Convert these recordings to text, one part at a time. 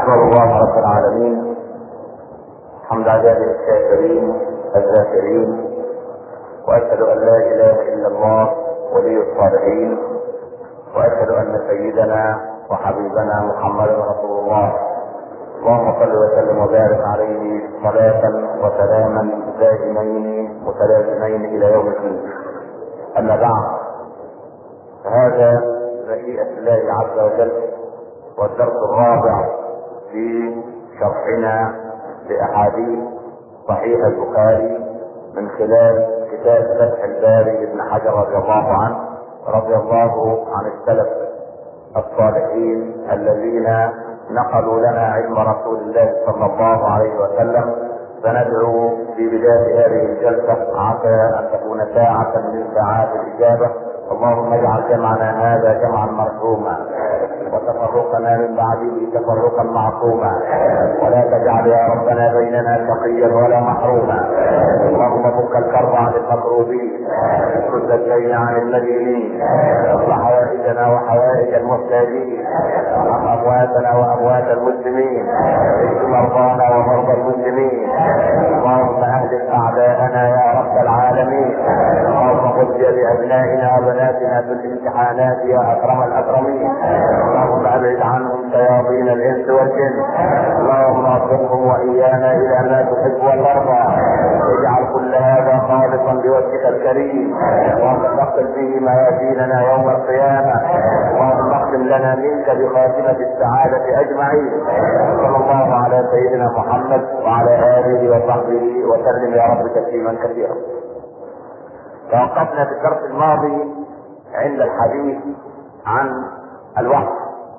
احمد الله رب العالمين حمد عباده الشاكرين الذاكرين، واشهد ان لا اله الا الله ولي الصالحين، واشهد ان سيدنا وحبيبنا محمدا رسول الله. اللهم صل وسلم وبارك عليه صلاة وسلاما دائمين متلازمين الى يوم الدين. اما بعد، فهذا مشيئة الله عز وجل والدرس الرابع في شرحنا لاحاديث صحيح البخاري من خلال كتاب فتح الباري لابن حجر رضي الله عنه، رضي الله عن السلف الصالحين الذين نقلوا لنا علم رسول الله صلى الله عليه وسلم. فندعو في بداية هذه الجلسة عسى ان تكون ساعة من ساعات الاجابة. اللهم اجعل جمعنا هذا جمعا مرحوما، وتفرقنا من بعده تفرقا معصوما، ولا تجعل يا ربنا بيننا شقيا ولا محروما. اللهم فك الكرب عن المكروبين، اشد الدين عن المدينين، اصلح حوائجنا وحوائج المحتاجين، ارحم امواتنا واموات المسلمين، اشف مرضانا ومرضى المسلمين. اللهم اهلك اعداءنا يا رب العالمين. اللهم خذ بيد ابنائنا وبناتنا في الامتحانات يا اكرم الاكرمين. اللهم ابعد عنهم شياطين الانس والجن. اللهم اصرفهم وايانا الى ما تحب وترضى. اجعل كل هذا خالصا لوجهك الكريم، اللهم تقبل به موازيننا يوم القيامه. اللهم اختم لنا منك بخاتمه السعاده اجمعين. صلى الله على سيدنا محمد وعلى اله وصحبه وسلم يا رب تسليما كثيرا. توقفنا في الدرس الماضي عند الحديث عن الوحي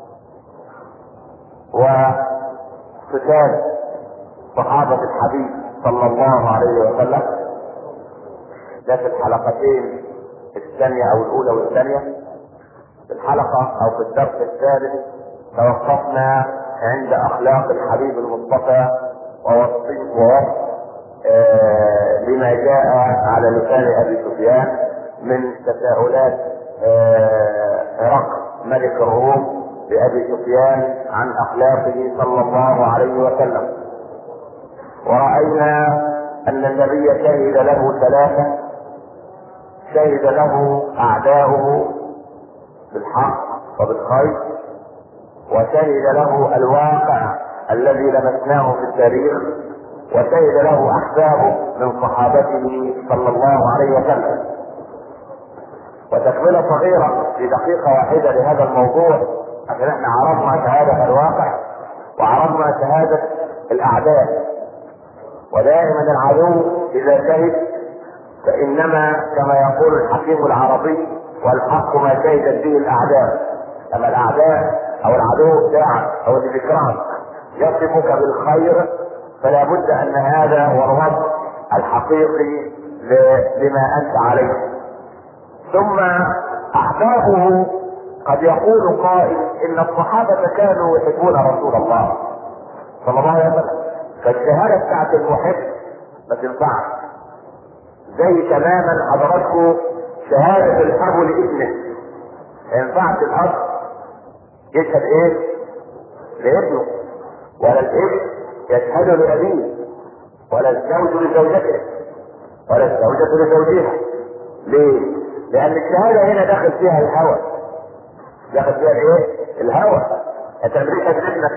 وقتال صحابة الحبيب صلى الله عليه وسلم. ده في الحلقتين الثانية او الاولى والثانية. في الحلقة او في الدرس الثالث توقفنا عند اخلاق الحبيب المصطفى ووصف لما جاء على لسان ابي سفيان من تساؤلات هرقل ملك الروم لابي سفيان عن اخلاقه صلى الله عليه وسلم. ورأينا ان النبي شهد له ثلاثة: شهد له اعداؤه بالحق وبالخير، وشهد له الواقع الذي لمسناه في التاريخ، وشهد له احبابه من صحابته صلى الله عليه وسلم. وتكملة صغيرة في دقيقة واحدة لهذا الموضوع، عشان احنا عرفنا شهادة الواقع وعرفنا شهادة الاعداء. ودائما العدو اذا شهد فانما كما يقول الحكيم العربي: والحق ما شهدت به الاعداء. اما الاعداء او العدو بتاعك او اللي بيكرهك يصفك بالخير، فلا بد ان هذا هو الوضع الحقيقي لما انت عليه. ثم احبابه، قد يقول قائل ان الصحابة كانوا يحبون رسول الله صلى الله عليه وسلم، فالشهادة بتاعت المحب ما تنفعش. زي تماما حضراتكم شهادة الاب لابنه، ما ينفعش الاب يشهد ايه لابنه، ولا الابن يشهد لابيه، ولا الزوج لزوجته، ولا الزوجة لزوجها. ليه؟ لان الشهادة هنا داخل فيها الهوى. داخل فيها ايه؟ الهوى. انت امريكا ابنك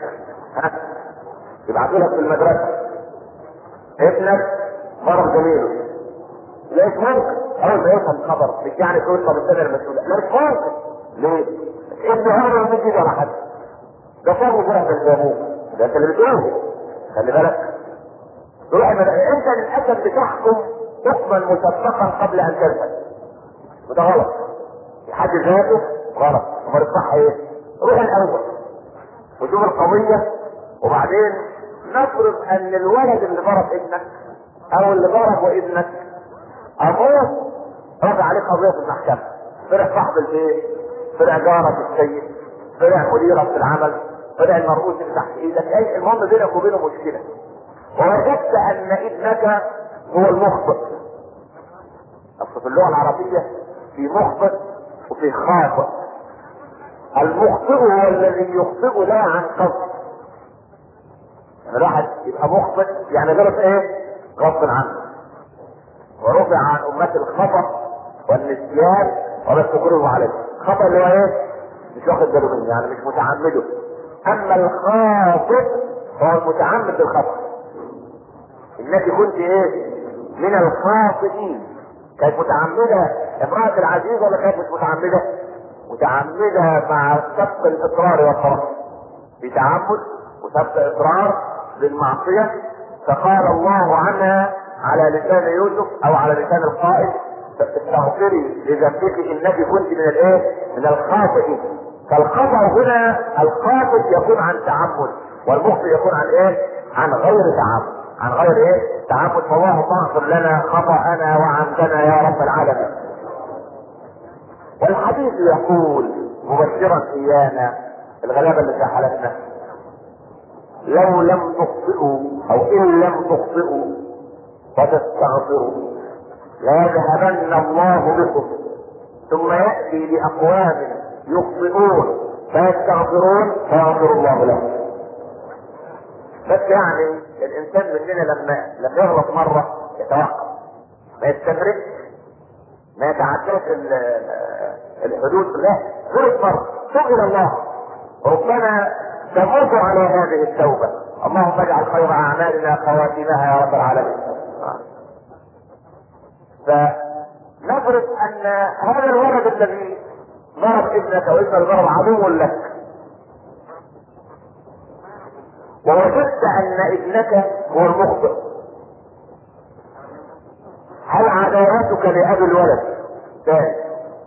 يبعثوا لك في المدرسة ابنك ضرب زميله، لا مش ممكن اول ما يفهم الخبر مش يعني تقول طب السنة المسؤولة، لا مش ممكن. ليه؟ ابن عمره ما بيجي ولا حد، ده صار فرح بالجابوه. ده انت اللي بتقوله، خلي بالك. تروح انت للاسف بتحكم حكما مسبقا قبل ان تلفت، وده غلط في حد ذاته، غلط. امال الصح ايه؟ روح الاول وشوف القضيه، وبعدين نفرض ان الولد اللي ضرب ابنك او اللي ضربه ابنك ابوه رفع عليه قضيه في المحكمه، طلع صاحب البيت، طلع جارك السيد، طلع مديرك في العمل، طلع المرؤوس اللي تحت ايدك، اي المهم بينك وبينه مشكله، ووجدت ان ابنك هو المخطئ. اصل في اللغه العربيه في مخطئ وفي خاطئ. المخطئ هو الذي يخطئ لا عن قصد، الواحد يبقى مخطئ يعني غلط ايه؟ غصب عنه. ورفع عن امتي الخطأ والنسيان وما استكرهوا عليه. الخطأ اللي هو ايه؟ مش واخد باله منه، يعني مش متعمده. اما الخاطئ هو المتعمد الخطأ. انك كنت ايه؟ من الخاطئين. كانت متعمدة امرأة العزيز ولا كانت مش متعمدة؟ متعمدة مع سبق الاصرار والطرف. بتعمد وسبق اصرار بالمعصية، فقال الله عنها على لسان يوسف او على لسان القائد: استغفري لذنبك انك كنت من الايه؟ من الخاطئين. فالخطأ هنا الخاطئ يكون عن تعمد، والمخطئ يكون عن ايه؟ عن غير تعمد. عن غير ايه؟ تعمد. فاللهم اغفر لنا خطأنا وعمدنا يا رب العالمين. والحديث يقول مبشرا ايانا الغلابه اللي في حالتنا: لو لم تخطئوا او ان لم تخطئوا وتستغفروا ليذهبن الله بكم ثم ياتي باقوام يخطئون فيستغفرون فيغفر الله لهم. بس يعني الانسان مننا لما يغلط مره يتوقف، ما يستمرش، ما يتعداش الحدود. لا، غلط مره توب الى الله، ربنا تموت على هذه التوبه. اللهم اجعل خير اعمالنا خواتمها يا رب العالمين. فنفرض ان هذا الولد الذي ضرب ابنك وابن الضرب عدو لك، ووجدت ان ابنك هو المخطئ، هل عداوتك لابي الولد ثاني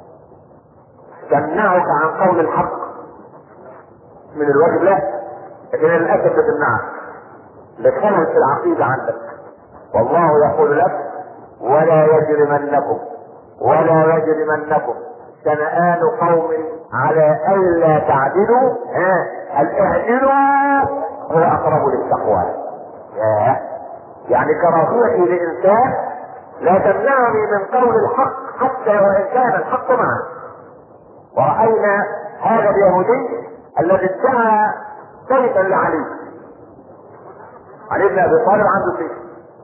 تمنعك عن قول الحق من الواجب؟ لا، لكن للاسف بتمنعك لخلل في العقيده عندك. والله يقول لك: ولا يجرمنكم شنآن قوم على الا تعدلوا اعدلوا هو اقرب للتقوى. يعني كراهيتي لانسان لا تمنعني من قول الحق حتى وان كان الحق معه. ورأينا هذا اليهودي الذي ادعى سيفا لعلي. علي بن ابي طالب عنده سيف،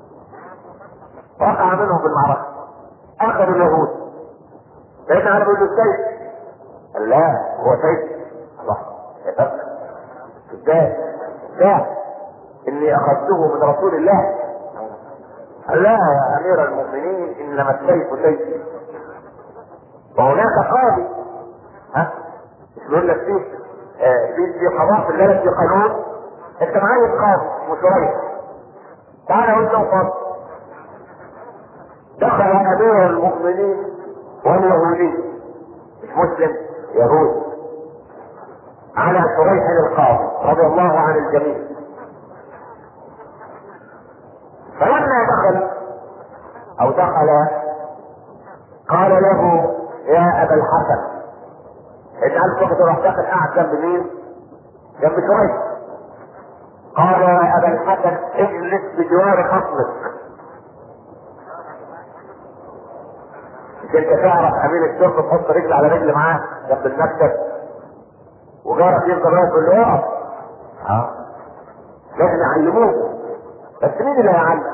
وقع منهم في المعركة، اخذوا اليهود. سيدنا علي بيقول له: السيف. قال: لا، هو سيف. الله يتبقى ازاي؟ لا، اني اخذته من رسول الله. قال: لا يا امير المؤمنين، انما السيف سيفي. وهناك قاضي، مش بيقول لك في قضاء في البلد، في قانون. انت معايا قاضي مشرعي، تعالى وانت وقاضي. دخل امير المؤمنين واليهودي، مش مسلم، يهودي، على شريح القاضي رضي الله عن الجميع. فلما دخل قال له: يا ابا الحسن. اجعل فقط راح داخل قاعد جنب مين؟ جنب شريح. قال: يا ابا الحسن اجلس بجوار خصمك. مش انت تعرف امين الشرطه تحط رجل على رجل معاه جنب المكتب وغيرك يفضل واقف يقول له اقف؟ لازم يعلموه، بس مين اللي هيعلم؟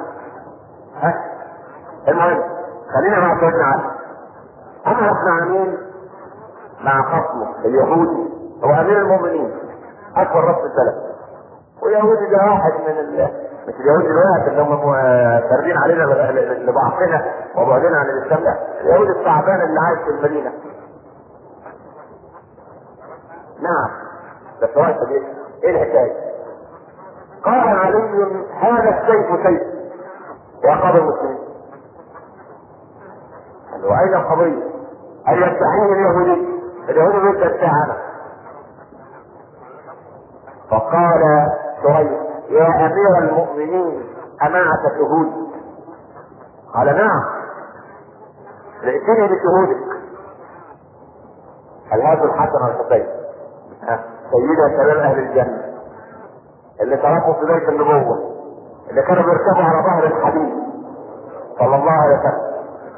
المهم خلينا مع سيدنا علي. اما احنا مع مين؟ مع خصمه اليهودي، هو امير المؤمنين، اكبر راس البلد. واليهودي ده واحد من مش اليهودي الواحد اللي هم فاردين علينا لضعفنا وبعدنا عن الاسلام. لا، اليهودي التعبان اللي عايش في المدينه. نعم، بس واحد ايه الحكايه؟ قال علي: هذا السيف سيف يا قاضي المسلمين. قال له: اين القضيه؟ قال: يدعيه اليهودي. اليهودي بيقول: تدعي. فقال شريح: يا امير المؤمنين امعك شهود؟ قال: نعم. ائتني بشهودك. قال: هاتوا الحسن والحسين، سيدا شباب اهل الجنه اللي تركوا في بيت النبوه، اللي كانوا بيركبوا على ظهر الحبيب صلى الله عليه وسلم.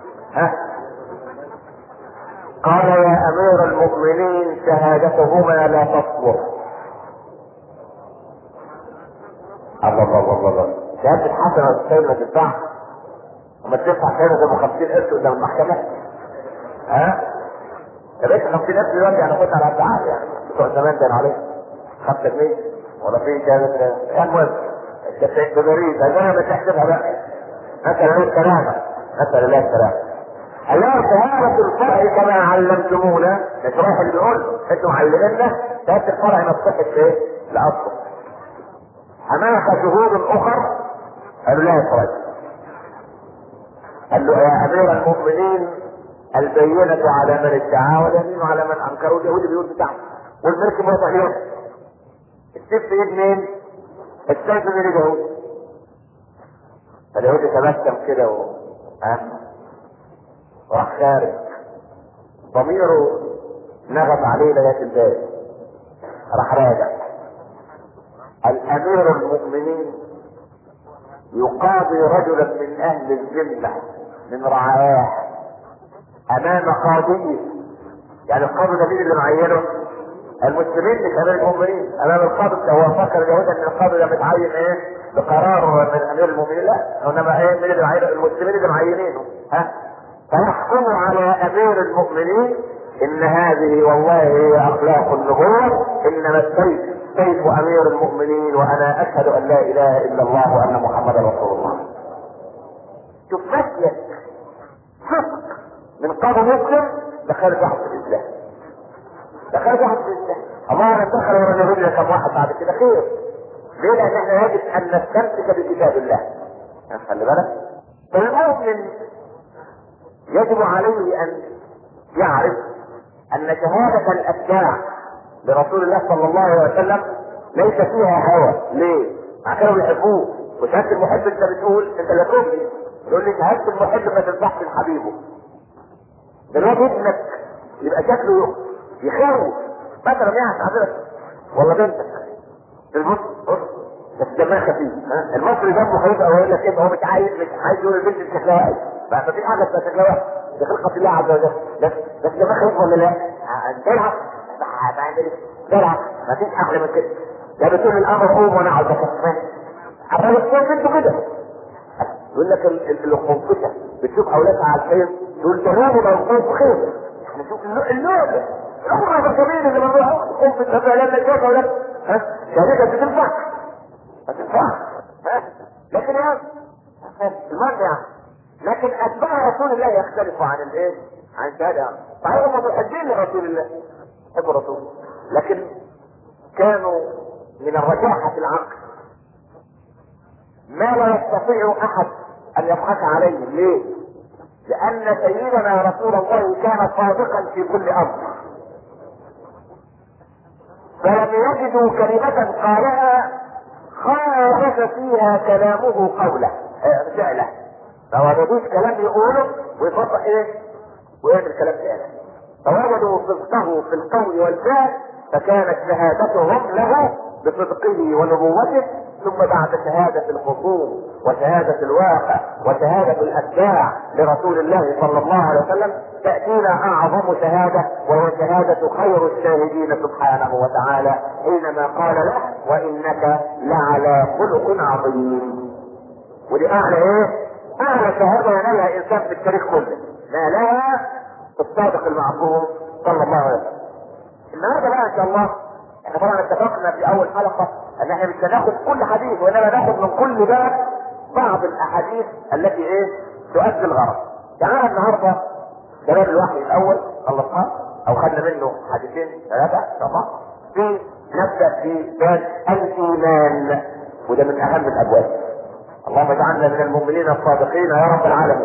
قال: يا امير المؤمنين شهادتهما لا تصبر. الله شهادة الحسنة والسيد ما تدفعش، وما تدفع شهادة زي 50 قرش قدام المحكمة. ها؟ يا باشا 50 قرش دلوقتي يعني خد على الدعاء يعني، بتوع زمان كان عليه 5 جنيه ولا في شهادة. المهم التدريس هذا مش تحسبها بقى. نسأل الله السلامة، نسأل الله السلامة. الله شهادة الفرع كما علمتمونا، نشرح اللي بيقول انتم معلمينا شهادة الفرع ما تصحش ايه؟ لأصله. هناك شهود اخر قالوا لا يا فرج. قال له يا امير المؤمنين البينة على من ادعى واليمين على من انكر، واليهودي بيقول بتاعه والملك موضحين. السيف في ايد مين؟ السيف من اليهودي. فاليهودي تبسم كده راح خارج، ضميره نغم عليه لغايه الباب، راح راجع. الامير المؤمنين يقاضي رجلا من اهل الذمه من رعاياه امام قاضيه. يعني القاضي ده مين اللي معينه؟ المسلمين مش امير المؤمنين. امام القاضي هو فكر اليهود ان القاضي ده متعين ايه؟ بقرار من امير المؤمنين. لا، انما ايه؟ مين اللي معينه؟ المسلمين اللي معينينه. ها؟ فيحكم على امير المؤمنين ان هذه والله هي اخلاق النبوة، انما السيف سيف امير المؤمنين وانا اشهد ان لا اله الا الله وان محمدا رسول الله. شوف مسلك حق من قاضي مسلم دخلت واحد في الاسلام، دخلت واحد في الاسلام. الله انا دخل ورا اليهود كم واحد بعد كده خير. ليه؟ لان احنا يجب ان نستمسك بكتاب الله. خلي بالك، فالمؤمن يجب عليه ان يعرف ان شهادة الاتباع لرسول الله صلى الله عليه وسلم ليس فيها هوى. ليه؟ عشان بيحبوه. وشهادة المحب انت بتقول انت لا تقول لي، يقول لي شهادة المحب ما تنفعش لحبيبه. دلوقتي ابنك يبقى شكله يخوف مثلا يعني حضرتك ولا بنتك البص بس دمها خفيف. المصري دمه خفيف او يقول لك كده هو مش عايز يقول البنت شكلها وحش، ما فيش حاجه اسمها شكلها وحش، دي خلقه الله عز وجل. بس دمها خفيف ولا لا؟ تلعب تلعب ما فيش احلى من كده. لا بتقول الامر قوم وانا عاوز اكفي عشان الصوت انتوا كده. يقول لك القنفشه بتشوف اولادها على الخير تقول تمام لو القنف خير. احنا نشوف اللعبه الامر الجميل اللي بنروح القنفشه لما تشوف اولاد شركه بتنفع ما تنفعش. لكن يا المرء يعني لكن اتباع رسول الله يختلفوا عن الايه؟ عن الشهاده. صحيح هم محبين لرسول الله، يحبوا الرسول، لكن كانوا من الرجاحه العقل ما لا يستطيع احد ان يضحك عليه. ليه؟ لان سيدنا رسول الله كان صادقا في كل امر، فلم يجدوا كلمة قالها خالف فيها كلامه قوله فعله. فوجدوش كلام يقوله ويفضل ايه؟ ويعمل كلام ثاني. فوجدوا صدقه في القول والفعل، فكانت شهادتهم له بصدقه ونبوته. ثم بعد شهادة الخصوم وشهادة الواقع وشهادة الأتباع لرسول الله صلى الله عليه وسلم تأتينا أعظم شهادة، وهي شهادة خير الشاهدين سبحانه وتعالى حينما قال له وإنك لعلى خلق عظيم. ودي أعلى إيه؟ أعلى شهادة ينالها إنسان في التاريخ كله، نالها الصادق المعصوم صلى الله عليه وسلم. النهارده بقى إن شاء الله احنا طبعا اتفقنا في اول حلقة ان احنا مش هناخد كل حديث، وانما ناخد من كل باب بعض الاحاديث التي ايه تؤدي الغرض. يعني النهارده باب الوحي الاول خلصناه او خدنا منه حديثين ثلاثة ان شاء الله. نبدأ في باب الايمان، وده من اهم الابواب. اللهم اجعلنا من المؤمنين الصادقين يا رب العالمين.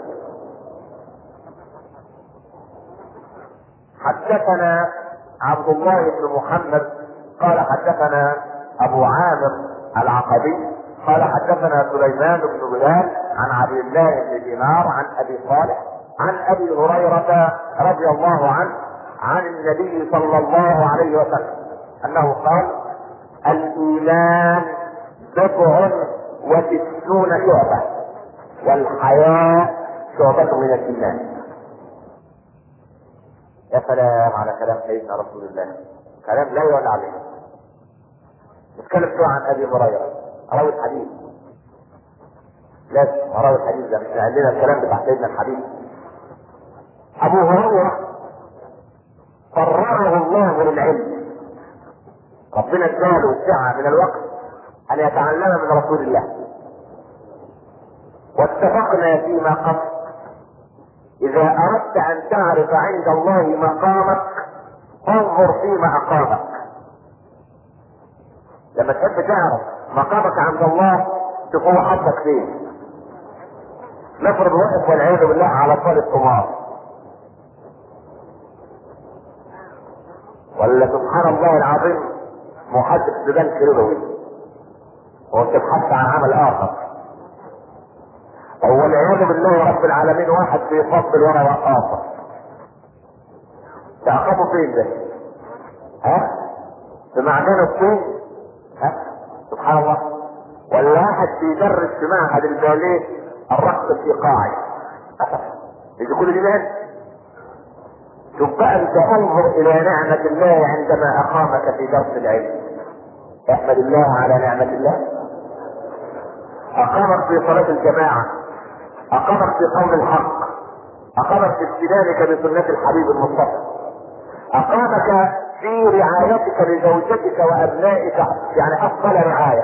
حدثنا عبد الله بن محمد قال حدثنا ابو عامر العقبي قال حدثنا سليمان بن بلال عن عبد الله بن دينار عن ابي صالح عن ابي هريرة رضي الله عنه عن النبي صلى الله عليه وسلم انه قال الايمان 67 شعبة والحياء شعبة من الايمان. يا سلام على كلام سيدنا رسول الله، كلام لا يعلى عليه. نتكلم شوية عن ابي هريرة راوي الحديث لازم راوي الحديث ده مش قال لنا الكلام بتاع سيدنا الحديث. ابو هريره قرره الله للعلم، ربنا اداله سعه من الوقت ان يتعلم من رسول الله. واتفقنا فيما قبل اذا اردت ان تعرف عند الله مقامك انظر فيما اقامك. لما تحب تعرف مقامك عند الله تكون حظك فين. نفرض واقف والعياذ بالله على طال القمار، ولا سبحان الله العظيم محدث ببنك ربوي وتبحث عن عمل اخر، او والعياذ بالله رب العالمين واحد بيفضل ورا رقاصه، تعقبه فين ده؟ في معدن الطين؟ سبحان الله. ولا واحد بيدرس في معهد الباليه الرقص الايقاعي، يجي كل دي مال. شوف بقى انت انظر الى نعمة الله عندما اقامك في درس العلم. احمد الله على نعمة الله. اقامك في صلاة الجماعة، اقامك في قول الحق، اقامك في استدامك بسنة الحبيب المصطفى، اقامك في رعايتك لزوجتك وابنائك يعني افضل رعاية،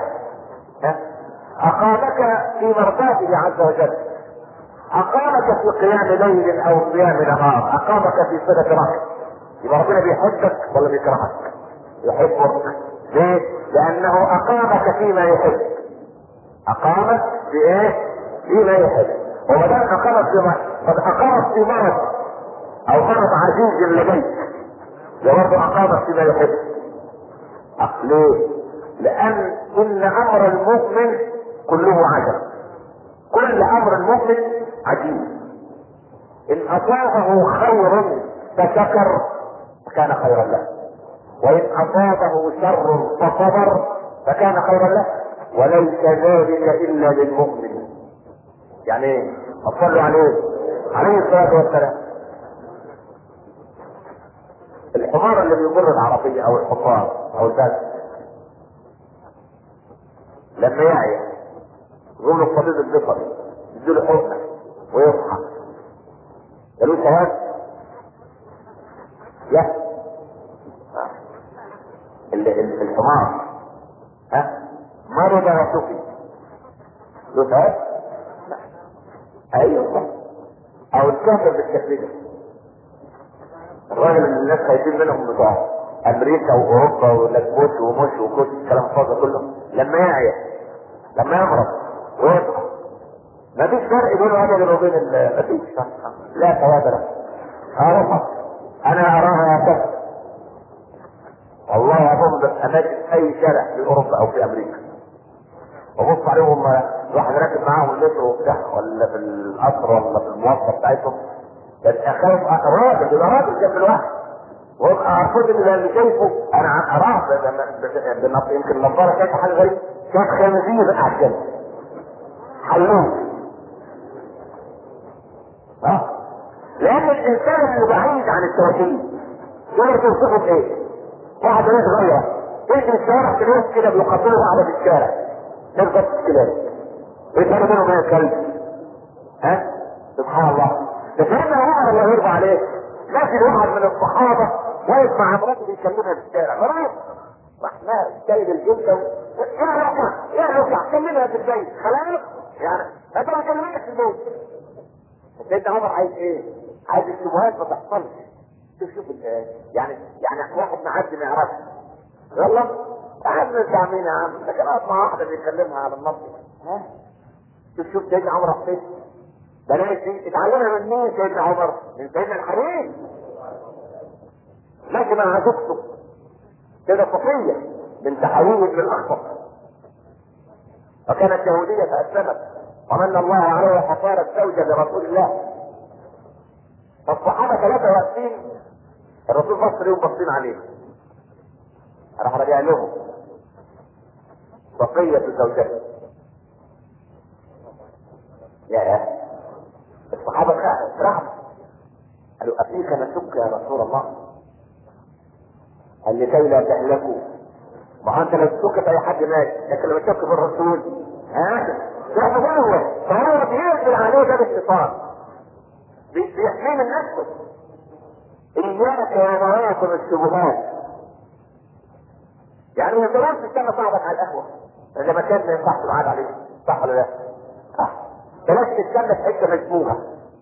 اقامك في مرضاته عز وجل، اقامك في قيام ليل او قيام نهار، اقامك في صلة رحم. يبقى ربنا بيحبك ولا بيكرهك؟ يحبك. ليه؟ لانه اقامك فيما يحب. اقامك في ايه؟ فيما يحب. وما دام اقامك فيما قد اقامك في مرض او مرض عزيز لديك برضه اقامك فيما يحب. ليه؟ لان ان امر المؤمن كله عجب. كل امر المؤمن عجيب. ان اصابه خير فشكر فكان خيرا له، وان اصابه شر فصبر فكان خيرا له، وليس ذلك الا للمؤمن. يعني ايه؟ صلوا عليه الصلاه والسلام. الحمار اللي بيمر العربيه او الحصان او البلد لما يعيا يقول له الطبيب البيطري يديله حقنه ويصحى، قالوا ثواب؟ لا. الحمار مرض وشفي له ثواب؟ ايوه. او الكافر بالشكل ده، الراجل اللي الناس خايفين منهم بتوع امريكا واوروبا ولكبوت ومش وكوت الكلام الفاضي كله، لما يعيا لما يمرض ويصحى ما فيش فرق بينه وبين ما فيش، لا ثواب له. انا اراها هكذا والله. اظن اماكن اي شارع في اوروبا او في امريكا وبص عليهم واحد راكب معاهم المترو وبتاع ولا في القطر ولا في المواصله بتاعتهم، بس اخاف راجل يبقى راجل جنب الواحد وابقى ارفض اللي شايفه انا اراه يمكن النظاره شايفه حاجه غريبه، شايف خنزير على الجنب حيوان. لان الانسان اللي بعيد عن التوحيد تقدر توصفه بايه؟ واحد ناس صغيره يمشي في الشوارع تلاقيهم كده بيقبلوا بعض في الشارع نفضل الكلاب ويتعرضوا منهم من الكلب. سبحان الله. فسيدنا عمر الله يرضى عليه لكن واحد من الصحابه واقف مع مراته بيكلمها في الشارع، مرات رحنا جايب الجلده يا ركع كلمها في البيت خلاص يعني انت ما كلمتش في البيت. سيدنا عمر عايز ايه؟ عايز الشبهات ما تحصلش. شوف يعني واحد معدي ما يعرفش يلا تعال نرجع مين يا عم؟ ده كان مع واحده بيكلمها على النص. شوف سيدنا عمر راح فين؟ بلاش دي اتعلمها من مين سيدنا عمر؟ من سيدنا الحبيب. ماشي مع زوجته كده صفيه بنت حبيب بن الاخطر، وكانت يهوديه فاسلمت ومن الله عليها فصارت زوجه لرسول الله. فالصحابه ثلاثه واقفين الرسول بص ليهم باصين عليه راح رجع لهم بقيه زوجته. يا الصحابه رحموا قالوا افيك نشك يا رسول الله؟ قال لكي لا تهلكوا ما انت لو تشك في اي حد مات، لكن لما تشك في الرسول تروح تقوله. فهو بيقفل عليه باب الشيطان، بيحميه من نفسه. اياك ومواطن الشبهات. يعني ما يقدرش تستنى صاحبك على القهوه اذا ما كان ما ينفعش تقعد عليه، صح ولا لا؟ بلاش تستنى في حته مشبوهه.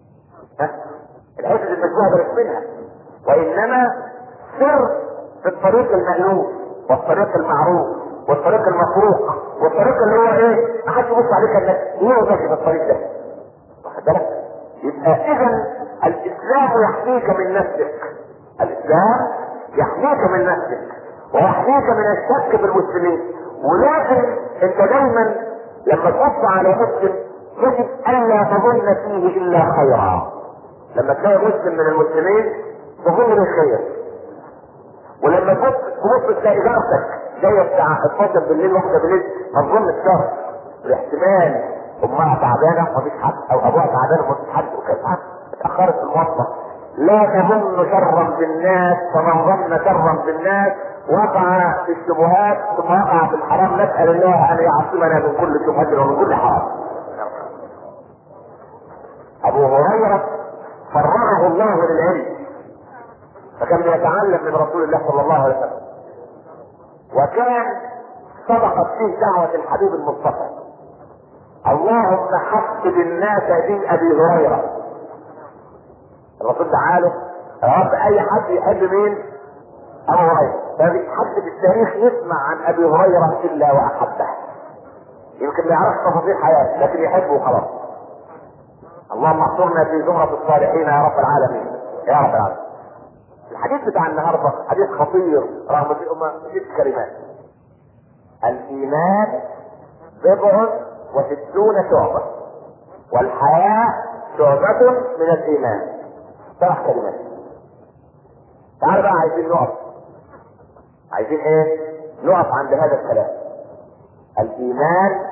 الحته المشبوهه بلاش منها، وانما سر في الطريق المألوف والطريق المعروف والطريق المفروق والطريق اللي هو ايه؟ ما حدش يبص عليك انك ليه ماشي في الطريق ده. واخد بالك؟ يبقى اذا الاسلام يحميك من نفسك. الاسلام يحميك من نفسك ويحميك من الشك في المسلمين. ولكن انت دايما لما تبص على مسلم يجب الا تظن فيه الا خيرا. لما تلاقي مسلم من المسلمين تظن بالخير، ولما تبص تلاقي جارتك جايه الساعه 12 بالليل 1 بالليل ما تظنش شر، الاحتمال امها تعبانه ومفيش حد، او ابوها تعبان ومفيش حد وكذا اتاخرت في الموظف. لا تظن شرا بالناس، فمن ظن شرا بالناس وقع في الشبهات ثم وقع في الحرام. نسال الله ان يعصمنا من كل شبهه ومن كل حرام. ابو هريره فرغه الله للعلم، فكان بيتعلم من رسول الله صلى الله عليه وسلم، وكان صدقت فيه دعوة الحبيب المصطفى: اللهم حبب الناس في ابي هريرة. الرسول تعالى يا رب اي حد يحب مين؟ ابو هريرة. فمفيش حد في التاريخ يسمع عن ابي هريرة الا واحبه. يمكن ما يعرفش تفاصيل حياته لكن يحبه وخلاص. اللهم احضرنا في زمرة الصالحين يا رب العالمين يا رب العالمين. الحديث بتاع النهارده حديث خطير رغم انه 6 كلمات. الايمان 67 شعبة، والحياة شعبة من الايمان. 3 كلمات. تعالوا بقى عايزين نقف. عايزين ايه؟ نقف عند هذا الكلام. الايمان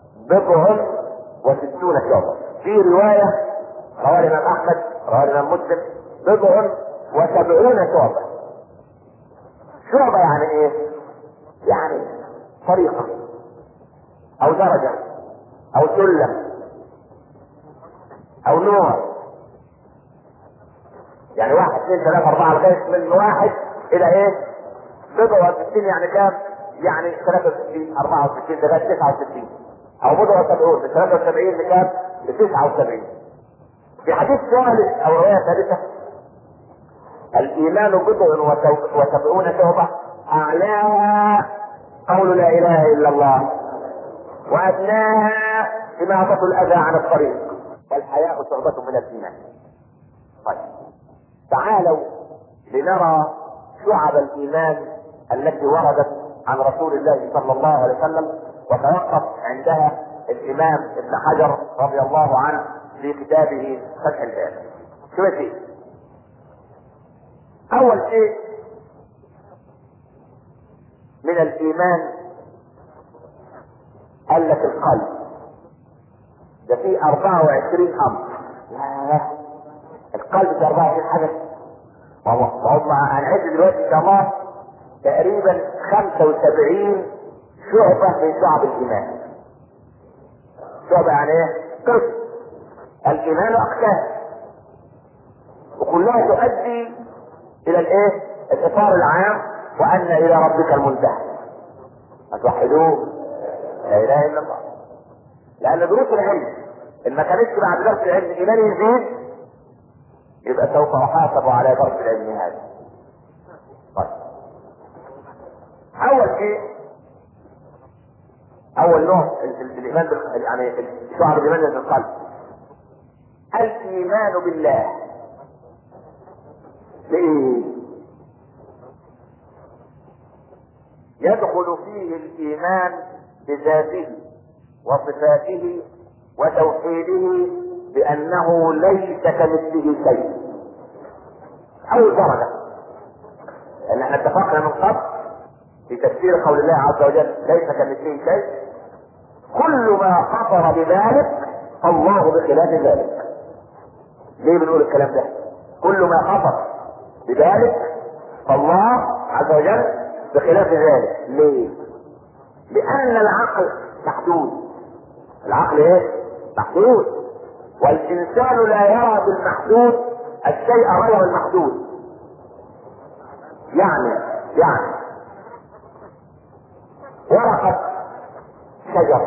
67 شعبة. في رواية رواه الامام احمد، رواه الامام مسلم: 70 شعبة. شعبة يعني ايه؟ يعني طريقة او درجة او سلم او نوع. يعني 1 2 3 4 لغاية من 1 الى ايه؟ 67 يعني كام؟ يعني 63 64 لغاية 69 او 70 من 73 لكام؟ ل 79. في حديث ثالث او رواية ثالثة: الايمان 70 شعبة، اعلاها قول لا اله الا الله، وادناها اماطة الاذى عن الطريق، والحياء شعبة من الايمان. طيب تعالوا لنرى شعب الايمان التي وردت عن رسول الله صلى الله عليه وسلم، وتوقف عندها الامام ابن حجر رضي الله عنه في كتابه فتح الباب. شو فيه؟ اول شيء من الايمان قال لك القلب. ده فيه 24 امر. القلب ده 24 حاجة. وهم هنعد دلوقتي ان شاء الله تقريبا 75 شعبة من شعب الايمان. شعبة يعني ايه؟ قسم. الايمان اقسام وكلها تؤدي الى الايه؟ الاطار العام: وان الى ربك المنتهى. هتوحدوه لا اله الا الله. لان دروس العلم ان ما كانتش بعد درس العلم ايمان يزيد يبقى سوف احاسب على درس العلم هذا. طيب اول شيء، اول نوع الايمان يعني شعب الايمان في القلب: الايمان بالله. ليه؟ يدخل فيه الايمان بذاته وصفاته وتوحيده بانه ليس كمثله شيء. اول درجة ان احنا اتفقنا من قبل في تفسير قول الله عز وجل: ليس كمثله شيء. كل ما خطر بذلك فالله بخلاف ذلك. ليه بنقول الكلام ده؟ كل ما خطر بذلك فالله عز وجل بخلاف ذلك. ليه؟ لان العقل محدود. العقل ايه؟ محدود، والانسان لا يرى بالمحدود الشيء غير المحدود. يعني ورقة شجر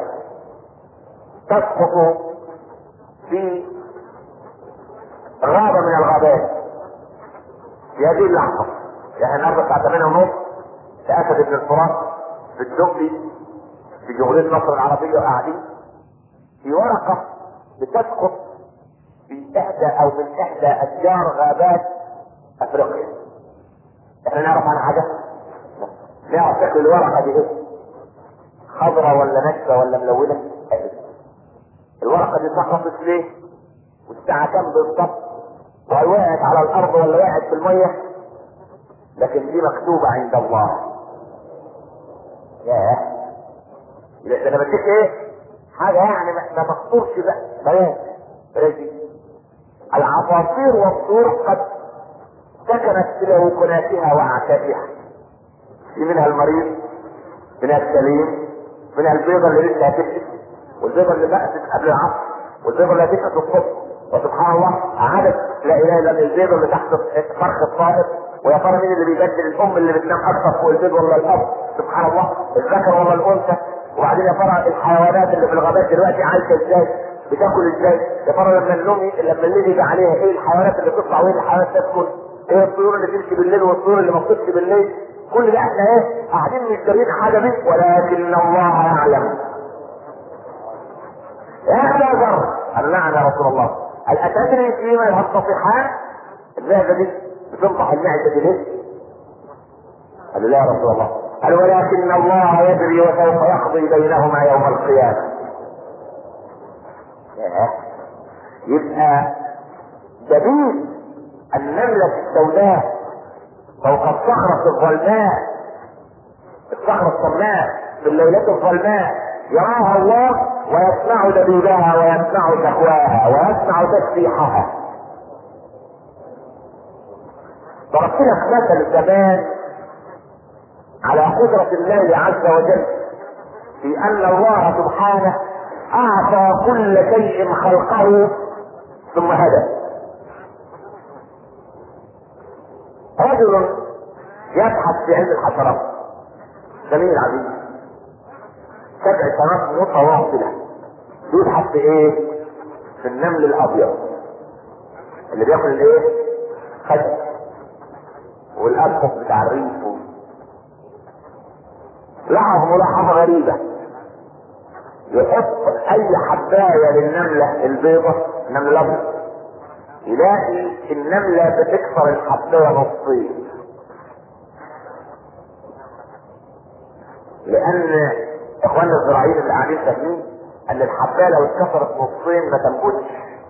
تسقط في غابة من الغابات في هذه اللحظة، يعني النهارده الساعة 8:30 في أسد بن الفرات في الدقي في جمهورية مصر العربية قاعدين في ورقة بتسقط في من إحدى أشجار غابات أفريقيا. احنا نعرف عن حاجة؟ نعرف شكل الورقة دي ايه؟ خضراء ولا ناشفة ولا ملونة؟ الورقة دي سقطت ليه؟ والساعة كام بالضبط؟ وهل وقعت على الأرض ولا وقعت في المية؟ لكن دي مكتوبة عند الله. ياه، ده انا بديك ايه؟ حاجة يعني ما تخطرش بقى. بلاش. العصافير والطيور قد سكنت في لوكناتها وعشائها. في منها المريض، منها السليم، منها البيضة اللي لسه هتكتب، والبيضة اللي بقت قبل العصر، والبيضة اللي هتكتب الصبح. وسبحان الله عادت لا اله الا البيضة اللي تحت فرخ الطائر. ويا ترى مين اللي بيبدل؟ الام اللي بتنام اكثر فوق البيض ولا الاب؟ سبحان الله. الذكر ولا الانثى؟ وبعدين يا ترى الحيوانات اللي في الغابات دلوقتي عايشه ازاي؟ بتاكل ازاي؟ يا ترى لما الليل يجي عليها ايه الحيوانات اللي بتطلع وايه الحيوانات تسكن؟ ايه الطيور اللي تمشي بالليل والطيور اللي ما بتمشيش بالليل؟ كل ده احنا ايه؟ قاعدين مش دارين حاجه بيه، ولكن الله يعلم. يا ابا ذر، قال نعم يا رسول الله. هل اتدري فيما ينتصحان؟ المعده دي بتنطح المعده دي ليه؟ قال لا يا رسول الله. قال ولكن الله يدري وسوف يقضي بينهما يوم القيامه. يبقى دليل النمله السوداء فوق الصخره الظلماء، الصخره الصماء في الليله الظلماء، يراها الله ويسمع دبيبها ويسمع شكواها ويسمع تسبيحها. ضربت لك مثل زمان على قدرة الله عز وجل في ان الله سبحانه اعطى كل شيء خلقه ثم هدى. رجل يبحث في علم الحشرات، جميل عزيز، 7 سنوات متواصلة بيبحث في ايه؟ في النمل الابيض اللي بياكل الايه؟ خشب والاسقف بتاع الريف. لاحظ ملاحظة غريبة، يحط اي حباية للنملة البيضة، النمل الابيض، يلاقي النملة بتكسر الحباية نصين، لان اخواننا الزراعيين اللي قاعدين فاهمين ان الحباية لو اتكسرت نصين ما تنبتش.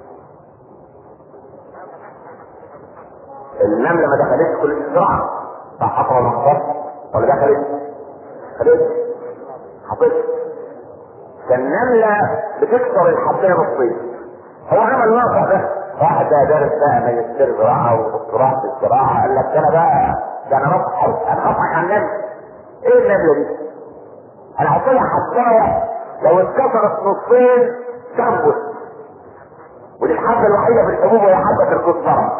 النملة ما دخلتش كل الزراعة، صح حصر ولا ولا دخلت؟ حطيت. فالنملة بتكسر الحباية نصين. هو عمل الواقع ده، واحد دارس بقى ماجستير زراعة ودكتوراه في الزراعة، قال لك ده انا هضحك على النملة. ايه النملة دي؟ انا هحط لها حباية لو اتكسرت نصين تنبت، ودي الحبة الوحيدة في الحبوب وهي حبة الكزبرة.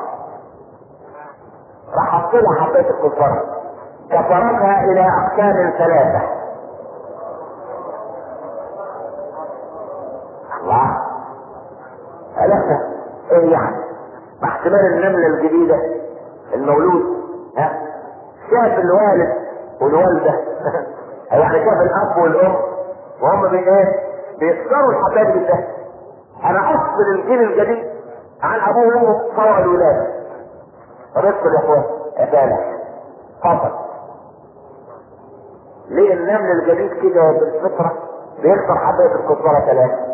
راح حط لها حباية الكزبرة، كسرتها الى اقسام 3. الله، ثلاثة ايه يعني؟ مع احتمال النملة الجديدة المولود شاف الوالد والوالدة يعني شاف الاب والام وهم بيكسروا الحبايب ده. انا افصل الجيل الجديد عن ابوه وامه طوع الولادة. رزق يا اخوان يا فالح فصل. ليه النمل الجديد كده بالفطرة بيكسر حباية الكزبرة 3؟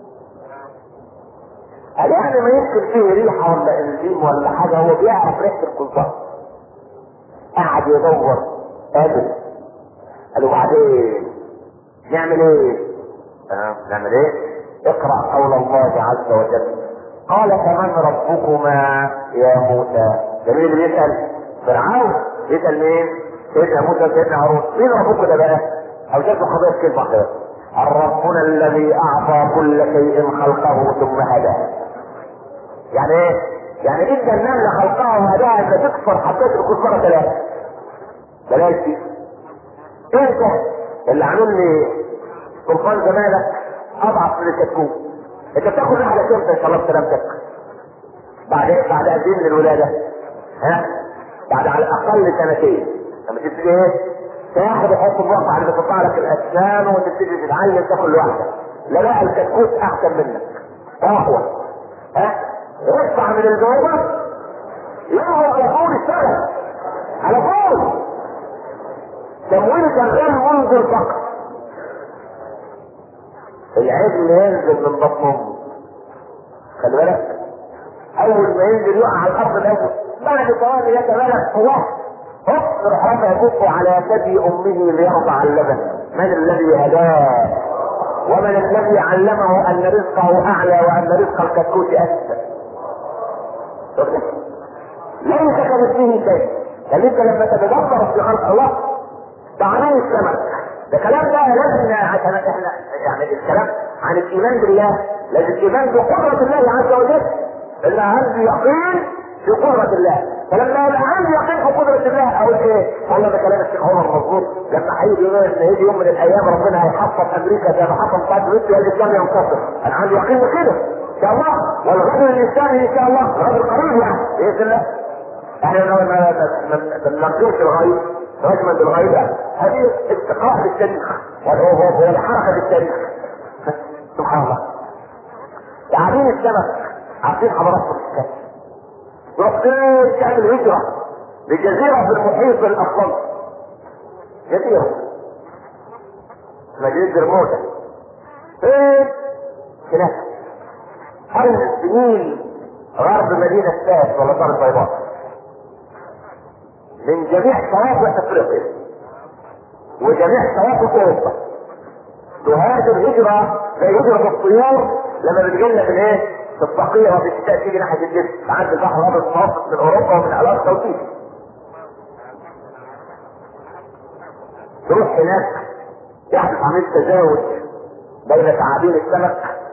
قال يعني ما يمكن فيه ريحة ولا انزيم ولا حاجة، هو بيعرف ريحة الكزبرة. قاعد يدور قابل. قالوا بعدين نعمل ايه؟ نعمل ايه؟ اقرأ قول الله عز وجل. قال فمن ربكما يا موسى؟ جميل اللي بيسأل فرعون، بيسأل مين؟ سيدنا موسى سيدنا هارون. مين ربكم ده بقى؟ او جات قضيه كلمه واحده بس. ربنا الذي اعطى كل شيء خلقه ثم هداه. يعني ايه؟ يعني ادى النمله خلقها وهداها انت تكفر حبيت الكفاره ثلاثه. بلاش دي. انت اللي عامل لي سلطان زمانك اضعف من الكتكوت. انت بتاخد واحده امتى ان شاء الله بسلامتك؟ بعد قد ايه من الولاده؟ ها؟ بعد على الاقل سنتين. لما تبتدي ايه؟ تاخد وحط الوقت بعد ما تطلع لك الاسنان وتبتدي تتعلم تاكل لوحدك. لا لا، الكتكوت احسن منك واقوى. ها؟ يرفع من الجوبه يقعد على طول السنه على طول. تمويل شغال منذ الفقر. العجل ينزل من بطن امه، خلي بالك، اول ما ينزل يقع على الارض الاول، بعد ثواني يتملك الله اصبر حتى يكف على ثدي امه ليرضع اللبن. من الذي هداه؟ ومن الذي علمه ان رزقه اعلى وان رزق الكتكوت اسفل؟ ليس كمثله شيء. انت لما تتدبر في خلق الله تعالى السمك ده كلام ده لازم عشان احنا يعني الكلام عن الايمان بالله لازم الايمان بقدرة الله عز وجل. اللي عندي يقين في قدرة الله، فلما يبقى عندي يقين في قدرة الله اقول ايه؟ والله ده كلام الشيخ عمر مظبوط. لما هيجي يوم من الايام ربنا هيحفظ امريكا زي ما حفظ بتاعت روسيا الاسلام ينتصر. انا عندي يقين بكده ان شاء الله، والغد الاسلامي ان شاء الله غد قريب يعني باذن الله. احنا ما نرجوش الغيب رجما بالغيب، هذه استقراء للتاريخ هو الحركه بالتاريخ. سبحان الله. تعابين السمك عارفين حضراتكم الكلام. يروح فين تعمل هجره لجزيره في المحيط الاطلنطي، جزيره اسمها جزيره موته فين؟ هناك 1000 سنين غرب مدينه فاس ولا دار البيضاء، من جميع شواطئ افريقيا وجميع شواطئ اوروبا. تهاجر هجره زي هجره الطيور لما بتجيلنا في الايه؟ في الصقيع وفي الشتاء تيجي ناحيه الجسم عند البحر الابيض المتوسط من اوروبا ومن الاسيا وتيجي تروح هناك يحدث عمليه تزاوج بين تعابين السمك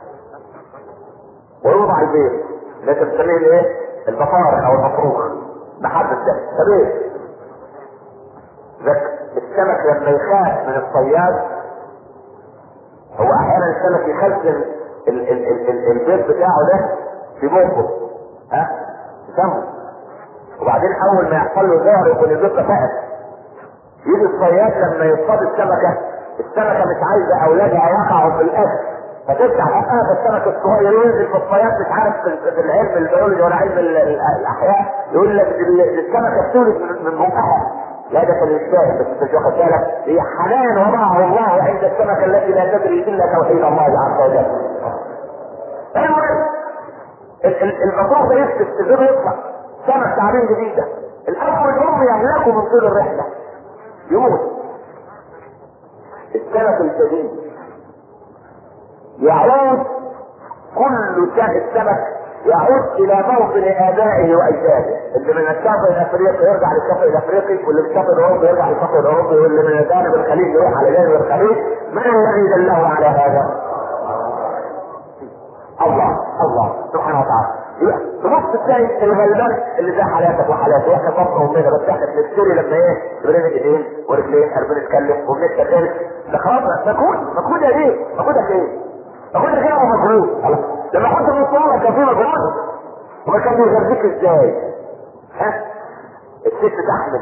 ويوضع البيض اللي انت بتسميه الايه؟ البطارخ او البطروخ بحد الدم. طب ايه؟ السمك لما يخاف من الصياد هو احيانا السمك يخزن البيض بتاعه ده في بوقه يسمه، وبعدين اول ما يحصل له ظهر يكون البيض فقد. يجي الصياد لما يصطاد السمكه مش عايزه اولادها يقعوا في الاكل فتفتح حقها فالسمك الصغير ينزل في الصياد مش عارف في العلم البيولوجي ولا علم الاحياء يقول لك السمكه بتولد من بقها. لا ده كان الشاهد بس انت مش واخد بالك، هي حنان وضعه الله عند السمكه التي لا تدري الا توحيد الله عز وجل. المهم البطروخ ده يكتب الزر يطلع سمك تعابين جديده، الاول هم يهلكوا من طول الرحله يموت. السمك الجديد يعود كل السمك يعود الى موطن ابائه واجداده، اللي من الشاطئ الافريقي يرجع للشاطئ الافريقي، واللي من الشاطئ الاوروبي يرجع للشاطئ الاوروبي، واللي من جانب الخليج يروح على جانب الخليج. من الذي دله على هذا؟ الله سبحانه وتعالى. تبص تلاقي الغلبان اللي زي حالاتك وحالاتي واحنا فرق امنا بس احنا بنشتري لما ايه؟ تبرين ايدين ورجلين قلبنا نتكلم وبنتكلم ده خلاص مجهود يا دي مجهودك ايه؟ مجهودك ايه هو مجهود؟ لما كنت في الصوره كان في مجهود وما كان بيغذيك ازاي؟ الست تحمل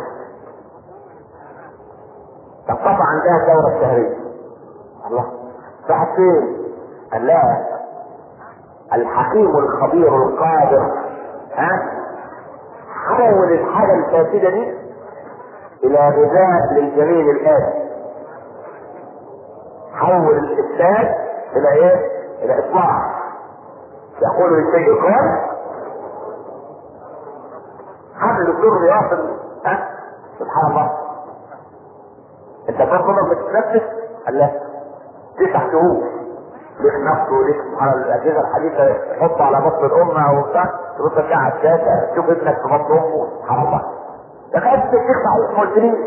تنقطع عندها الدوره الشهريه. الله راحت فين؟ قال لا الحكيم الخبير القادر حول الحاجة الفاسدة دي الى غذاء للجميل الآتي. حول الإفساد الى ايه؟ الى اصلاح. يقول للشيء قال حمل الضر يصل. سبحان الله. انت برضه بتتنفس؟ قال لا 9 شهور ليك نفسه وليك سبحان الاجهزه الحديثه تحط على بطن الام او بتاع تبص على الشاشه تشوف ابنك في بطن امه. سبحان الله. ده كانت الشيخ صحيح ما قلتليش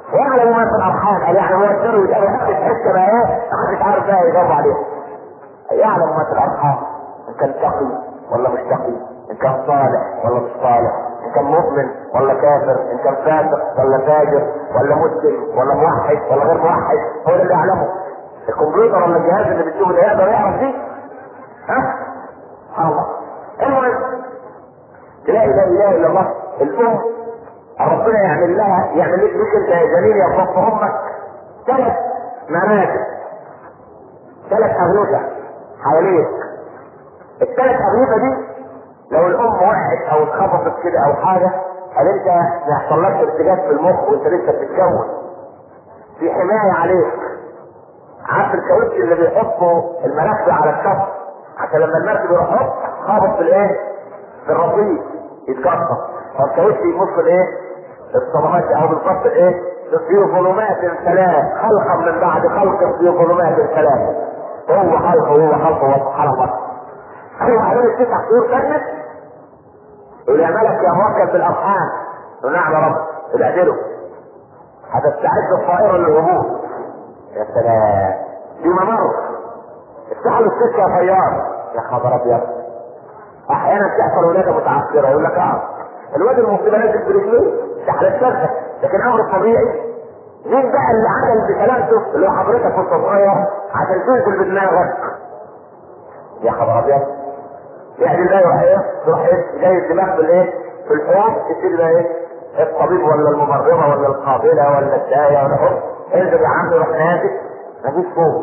ويعلم ما في الارحام، قال يعني هو السر يتقال هذه حته بقى ايه مش عارف بقى يجاوب عليها. يعلم ما في الارحام، ان كان تقي ولا مش تقي، ان كان صالح ولا مش صالح، ان كان مؤمن ولا كافر، ان كان فاسق ولا فاجر ولا مسلم ولا موحد ولا غير موحد، هو ده اللي يعلمه. الكمبيوتر ولا الجهاز اللي بتشوفه ده يقدر يعرف دي؟ ها؟ سبحان الله. المهم تلاقي لا اله الا الله الام ربنا يعمل لك انت يا جميل يا فضل امك 3 منازل، 3 اغنية حواليك. ال3 اغنية دي لو الام وقعت او اتخبطت كده او حاجة، قال انت ما يحصلكش ارتجاج في المخ وانت لسه بتتكون، في حماية عليك. عارف الكاوتش اللي بيحطوا المراكب على الكف عشان لما المركب يروح خابط في الايه؟ في الرصيف يتكسر، فالكاوتش يبص الايه؟ الصدمات او بالضبط الايه؟ في ظلمات 3 خلقا من بعد خلق في ظلمات 3. هو خلقه سبحان الله. ايوه عليه 9 شهور كانت الى ملك يا موكل بالارحام، نعم يا رب الاجله هتستعد الطائره للهبوط. يا سلام دي ممر افتحوا السكه يا طيار، يا خبر ابيض. احيانا تحصل ولاده متعثره يقول لك الواد المصيبه نازل برجليه ده على الشركه، لكن امر طبيعي. مين بقى اللي عمل بسلامته اللي هو حضرتك وانت صغير عشان تنزل بدماغك؟ يا خبر ابيض. يعني لا تروح ايه جاي الدماغ بالايه؟ في الحوض تبتدي بقى ايه؟ الطبيب ولا الممرضه ولا القابله ولا الدايه ولا حب انزل يا عم روح نازل. مفيش صوت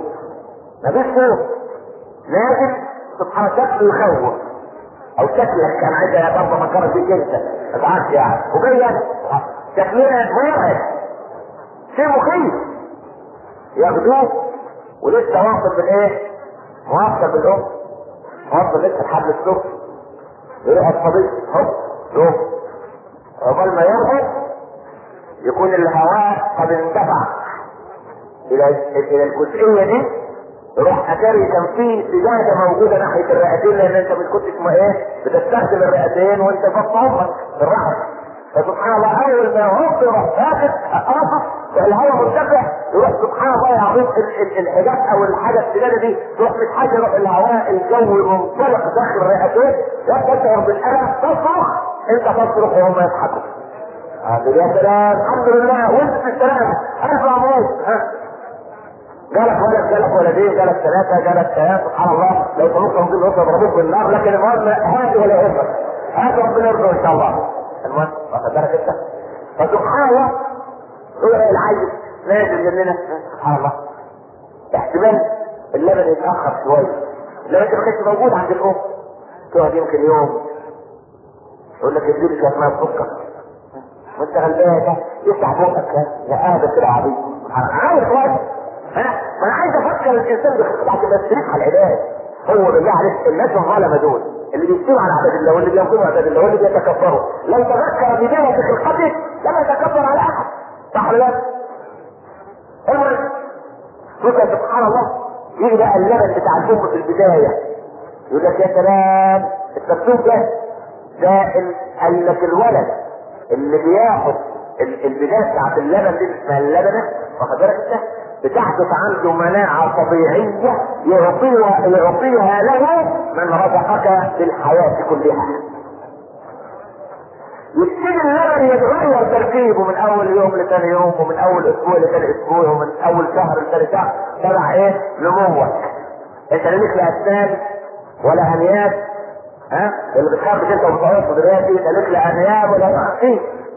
نازل سبحان شكله يخوف او شكلك كان عايز برضه مكرر فيك انت ما تعرفش يعني وجاي شكلنا مرعب شيء مخيف. ياخدوه ولسه واصل بالايه؟ موصل بالام موصل لسه لحد السوق يروح الطبيب يروح عقبال ما يرفض يكون الهواء قد اندفع الى الجزئيه دي، يروح اتاري كان في سجاده موجوده ناحيه الرئتين، لان انت ما كنتش بتستخدم الرئتين وانت فوق امك في الرحم. فسبحان الله اول ما هو يروح فاقد راسه والهواء مرتفع يروح سبحان الله العظيم الحاجات او الحاجه السجاده دي تروح متحجر، يروح الهواء الجوي منطلق داخل الرئتين، تشعر بالالم تصرخ، انت تصرخ وهم يضحكوا. يا سلام الحمد لله وانت في السلام الف مبروك. جالك ولد جالك ولدين جالك 3 جالك 3 سبحان الله. لو طلبت تنظيم الاسره ضربوك بالنار، لكن المهم هذه ولا يهمك، هذا ربنا يرضى ان شاء الله. المهم واخد بالك انت؟ فسبحان الله يقول العيل نازل مننا سبحان الله. احتمال اللبن يتاخر شويه، اللبن ما كانش موجود عند الام، تقعد يمكن يوم يقول لك اديني شويه ميه بسكر وانت غلبان يفتح بوقك يا قاعده كده عبيط. عارف واحد ما انا عايز افكر الانسان بعد ما يستريح على العباد. هو بالله عليك الناس الظالمه دول اللي بيشتموا على عباد الله واللي بينقموا عباد الله واللي بيتكبروا، لو تذكر بدايه خلقته لم يتكبر على احد، صح ولا لا؟ المهم سبحان الله يجي بقى اللبن بتاع الام في البدايه يقول لك يا سلام التكتوب ده قال لك الولد اللي بياخد البدايه بتاعت اللبن دي اسمها اللبنه، واخد بالك انت؟ بتحدث عنده مناعة طبيعية يعطيها له من رزقك بالحياة كلها. يبتدي اللبن يتغير تركيبه من اول يوم لثاني يوم، ومن اول اسبوع لثاني اسبوع، ومن اول شهر لثاني شهر، تبع ايه؟ نموك. انت لا ليك لا اسنان ولا انياب، اللي بتخاف انت وبتعرف دلوقتي لا ليك لا انياب ولا ايه؟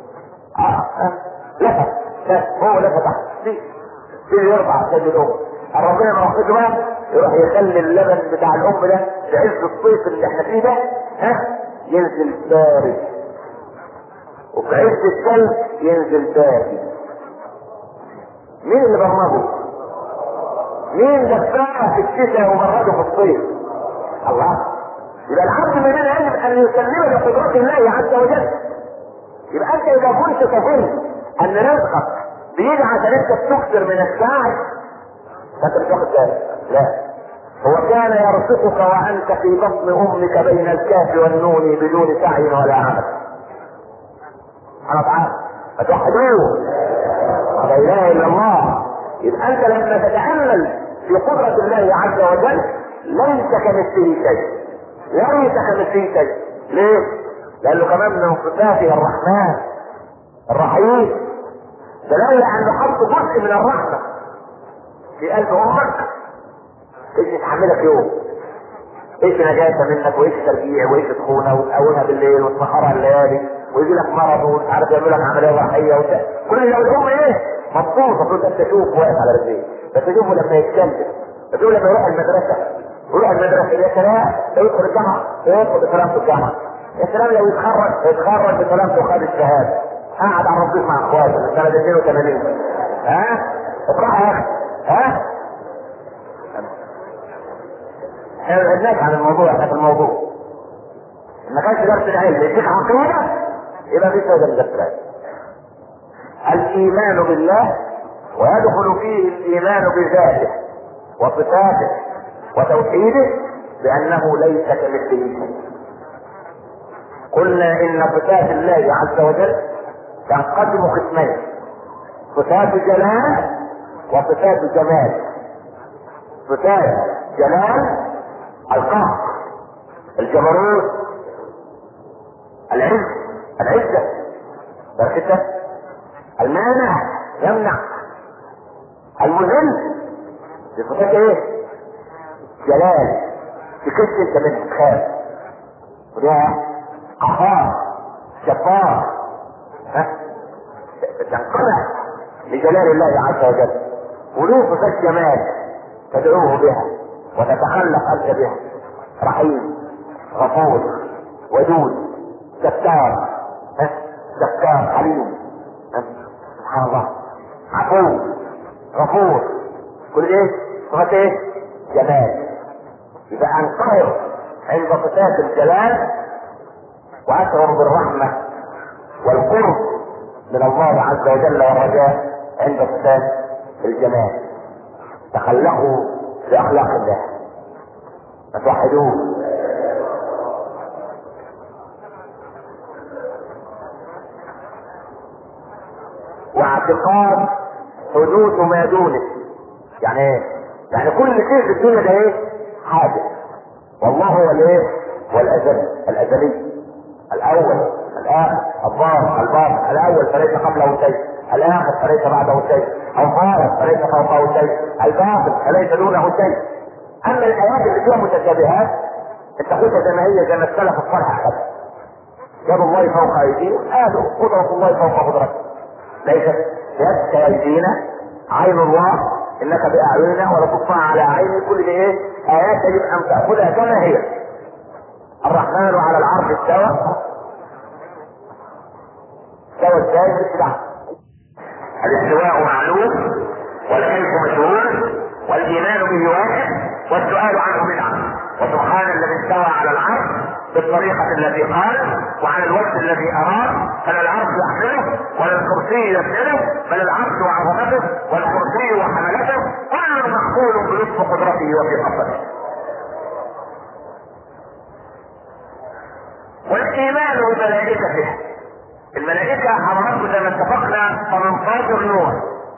لفت هو لفت تحت يجي يرفع سيد الام. ربنا مرحبته بقى يروح يخلي اللبن بتاع الام ده في عز الصيف اللي احنا فيه ده ينزل بارد، وفي عز الثلج ينزل بارد. مين اللي برمجه؟ مين دفعه في الشتاء وبرده في الصيف؟ الله. يبقى العبد مننا يجب ان يسلم لقدرات الله عز وجل. يبقى انت اذا كنت تظن ان رزقك بيجي عشان انت تكثر من السعي فانت مش واخد بالك. لا، هو كان يرزقك وانت في بطن امك بين الكاف والنون بدون سعي ولا عمل. سبحانه وتعالى فتوحدوه لا اله الا الله. يبقى انت لما تتامل في قدره الله عز وجل ليس كمثله شيء، ليس كمثله شيء. ليه؟ لانه كمان من صفاته الرحمن الرحيم. ده لولا انه حط جزء من الرحمه في قلب امك ايش تحملك يوم، ايش نجاسه منك، وايش ترجيع، وايش تخونه، وتقومها بالليل وتسهرها الليالي، ويجي لك مرض ومش عارف يعمل لك عمليه جراحيه كل ده الام ايه مبسوطه. تقول انت تشوف واقف على رجليه، بس تشوفه لما يتكلم، تشوفه لما يروح المدرسه، يا سلام لو يدخل الجامعه يدخل بسلامته الجامعه، يا سلام لو يتخرج بسلامته وخد الشهاده، قاعد على الرصيف مع اخواته سنه 82. اقرأ يا اخي. احنا ما بعدناش عن الموضوع، احنا في الموضوع. ما كانش درس العلم يديك عقيده يبقى في فايده من درس العلم. الايمان بالله ويدخل فيه الايمان بذاته وصفاته وتوحيده بانه ليس كمثله شيء. قلنا ان صفات الله عز وجل تنقسم قسمين: صفات جلال وصفات جمال. صفات جلال القهر، الجبروت، العزة، بركته، المانع يمنع، المذل. دي صفات ايه؟ جلال، تكش انت منه تخاف. وده قهار جبار، تنقلع لجلال الله عز وجل. وله صفات جمال تدعوه بها وتتخلق انت بها: رحيم، غفور، ودود، ستار، حليم، سبحان الله، عفو، غفور. كل ايه؟ صفات ايه؟ جمال. يبقى انقهر عند صفات الجلال واشعر بالرحمه والقرب من الله عز وجل والرجاء عند صفات الجمال. تخلقوا باخلاق الله، فتوحدوه. واعتقاد حدوث ما دونه. يعني ايه؟ يعني كل شيء في الدنيا ده ايه؟ حادث، والله هو الايه؟ هو الازلي، الاول، الاخر، الظاهر، الباطن، الاول فليس قبله شيء، الاخر فليس بعده شيء، الظاهر فليس فوقه شيء، الباطن فليس دونه شيء. اما الايات اللي فيها متشابهات انت خدها زي ما هي، زي ما السلف الصالح قال: يد الله فوق ايديهم، قالوا قدرة الله فوق قدرته. ليست يد كايدينا، عين الله انك باعيننا ولا تطلع على عيني. كل دي ايه؟ ايات يجب ان تاخذها كما هي. الرحمن على العرش استوى ازاي؟ بالاتباع. الاستواء معلوم والكيف مجهول والايمان به واحد والسؤال عنه بدعه. وسبحان الذي استوى على العرش بالطريقة التي قال وعلى الوجه الذي اراد، فلا العرش يحمله ولا الكرسي يسنده، بل العرش وعظمته والكرسي وحملته، كل مقبول بلطف قدرته وفي قدرته. والايمان بملائكته. الملائكة حضراتكم زي ما اتفقنا 18 نوع،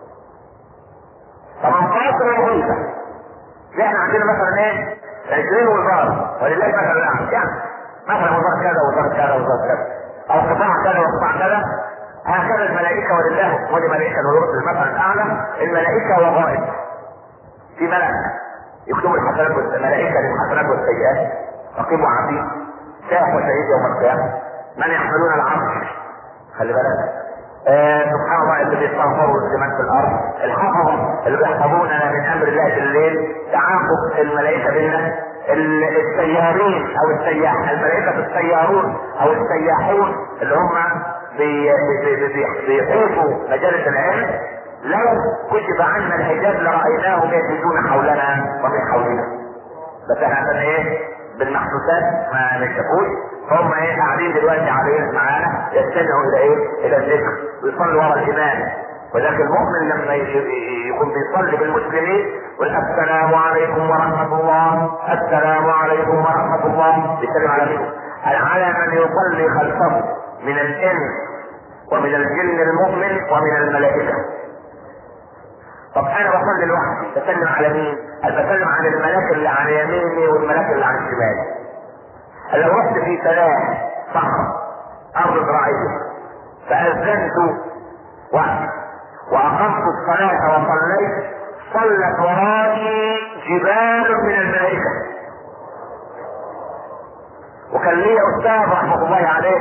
18 وظيفة. احنا عندنا مثلا ايه؟ 20 وزارة ولله مثلا الاعلى، يعني مثلا وزارة كذا وزارة كذا وزارة كذا، او قطاع كذا وقطاع كذا. هكذا الملائكة ولله، ودي ملائكة الورود المثل الاعلى. الملائكة وظائف. في ملك يكتب الحسنات والملائكة للحسنات والسيئات، رقيب وعتيد، شاف وشهيد يوم القيامة. من يحملون العرش، خلي بالك، سبحان الله الذي يستغفروا لمن في الارض، الحفظ اللي بيحفظوننا من امر الله في الليل، تعاقب الملائكه بنا، السيارين او السياح، الملائكه السيارون او السياحون اللي هم بيحيطوا مجالس العلم. لو كشف عنا الحجاب لرايناهم يجلسون حولنا ومن حولنا، بس احنا عشان ايه؟ بالمحسوسات ما نشوفوش. فهم ايه؟ قاعدين دلوقتي علينا معانا يستمعوا الى ايه؟ الى الذكر ويصلوا ورا الامام. ولكن المؤمن لما يكون بيصلي بالمسلمين يقول السلام عليكم ورحمه الله، السلام عليكم ورحمه الله، بيسلم على مين؟ على من يصلي خلفه من الانس ومن الجن المؤمن ومن الملائكه. طب انا بصلي لوحدي بسلم على مين؟ بسلم على الملاك اللي عن يميني والملاك اللي عن شمالي. لو رحت في فلاح صحراء ارض زراعيه فاذنت وحدي واقمت الصلاه وصليت، صلت ورائي جبال من الملائكه. وكان لي استاذ رحمه الله عليه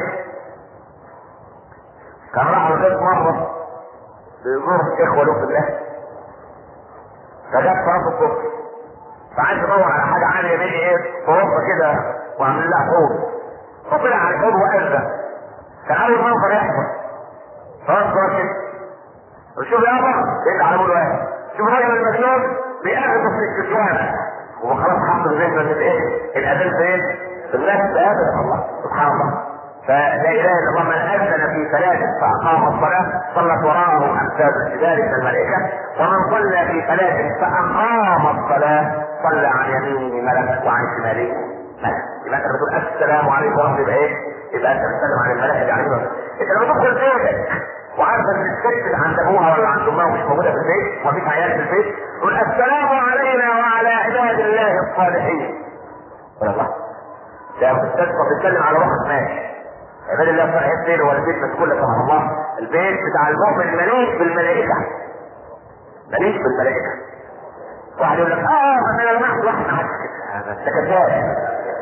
كان راح البيت مره بيزور اخوه له في الله، فجاب صلاه الصبح فعايز يدور على حاجه عاليه مني ايه في وسط كده وعامل لها حوض، فطلع على الحوض واذن. كان اول منظر يحصل خلاص كده وشوف يابا ايه على مول واحد، شوف الراجل المجنون بيأذن في الجوامع وخلاص حط الذهن من ايه الاذان فين في الناس بأذن الله سبحان الله. فلا اله الا الله من اذن في ثلاث فاقام الصلاه صلت وراءه امثال ذلك الملائكه، ومن صلى في ثلاث فاقام الصلاه صلى عن يمينه ملك وعن شماله ملك. يبقى انت بتقول السلام عليكم ورحمه الله، ايه؟ يبقى انت بتسلم على الملائكه اللي عليهم. انت لما تدخل بيتك وعارفه ان الست عند ابوها ولا عند امها مش موجوده في البيت ومفيش عيال في البيت، تقول السلام علينا وعلى عباد الله الصالحين. والله ده بتتكلم على واحد ماشي عباد الله الصالحين فين؟ هو البيت مسكون سبحان الله، البيت بتاع المؤمن مليء بالملائكه، مليء بالملائكه. واحد يقول لك انا لو معك واحد معك ده كذاب.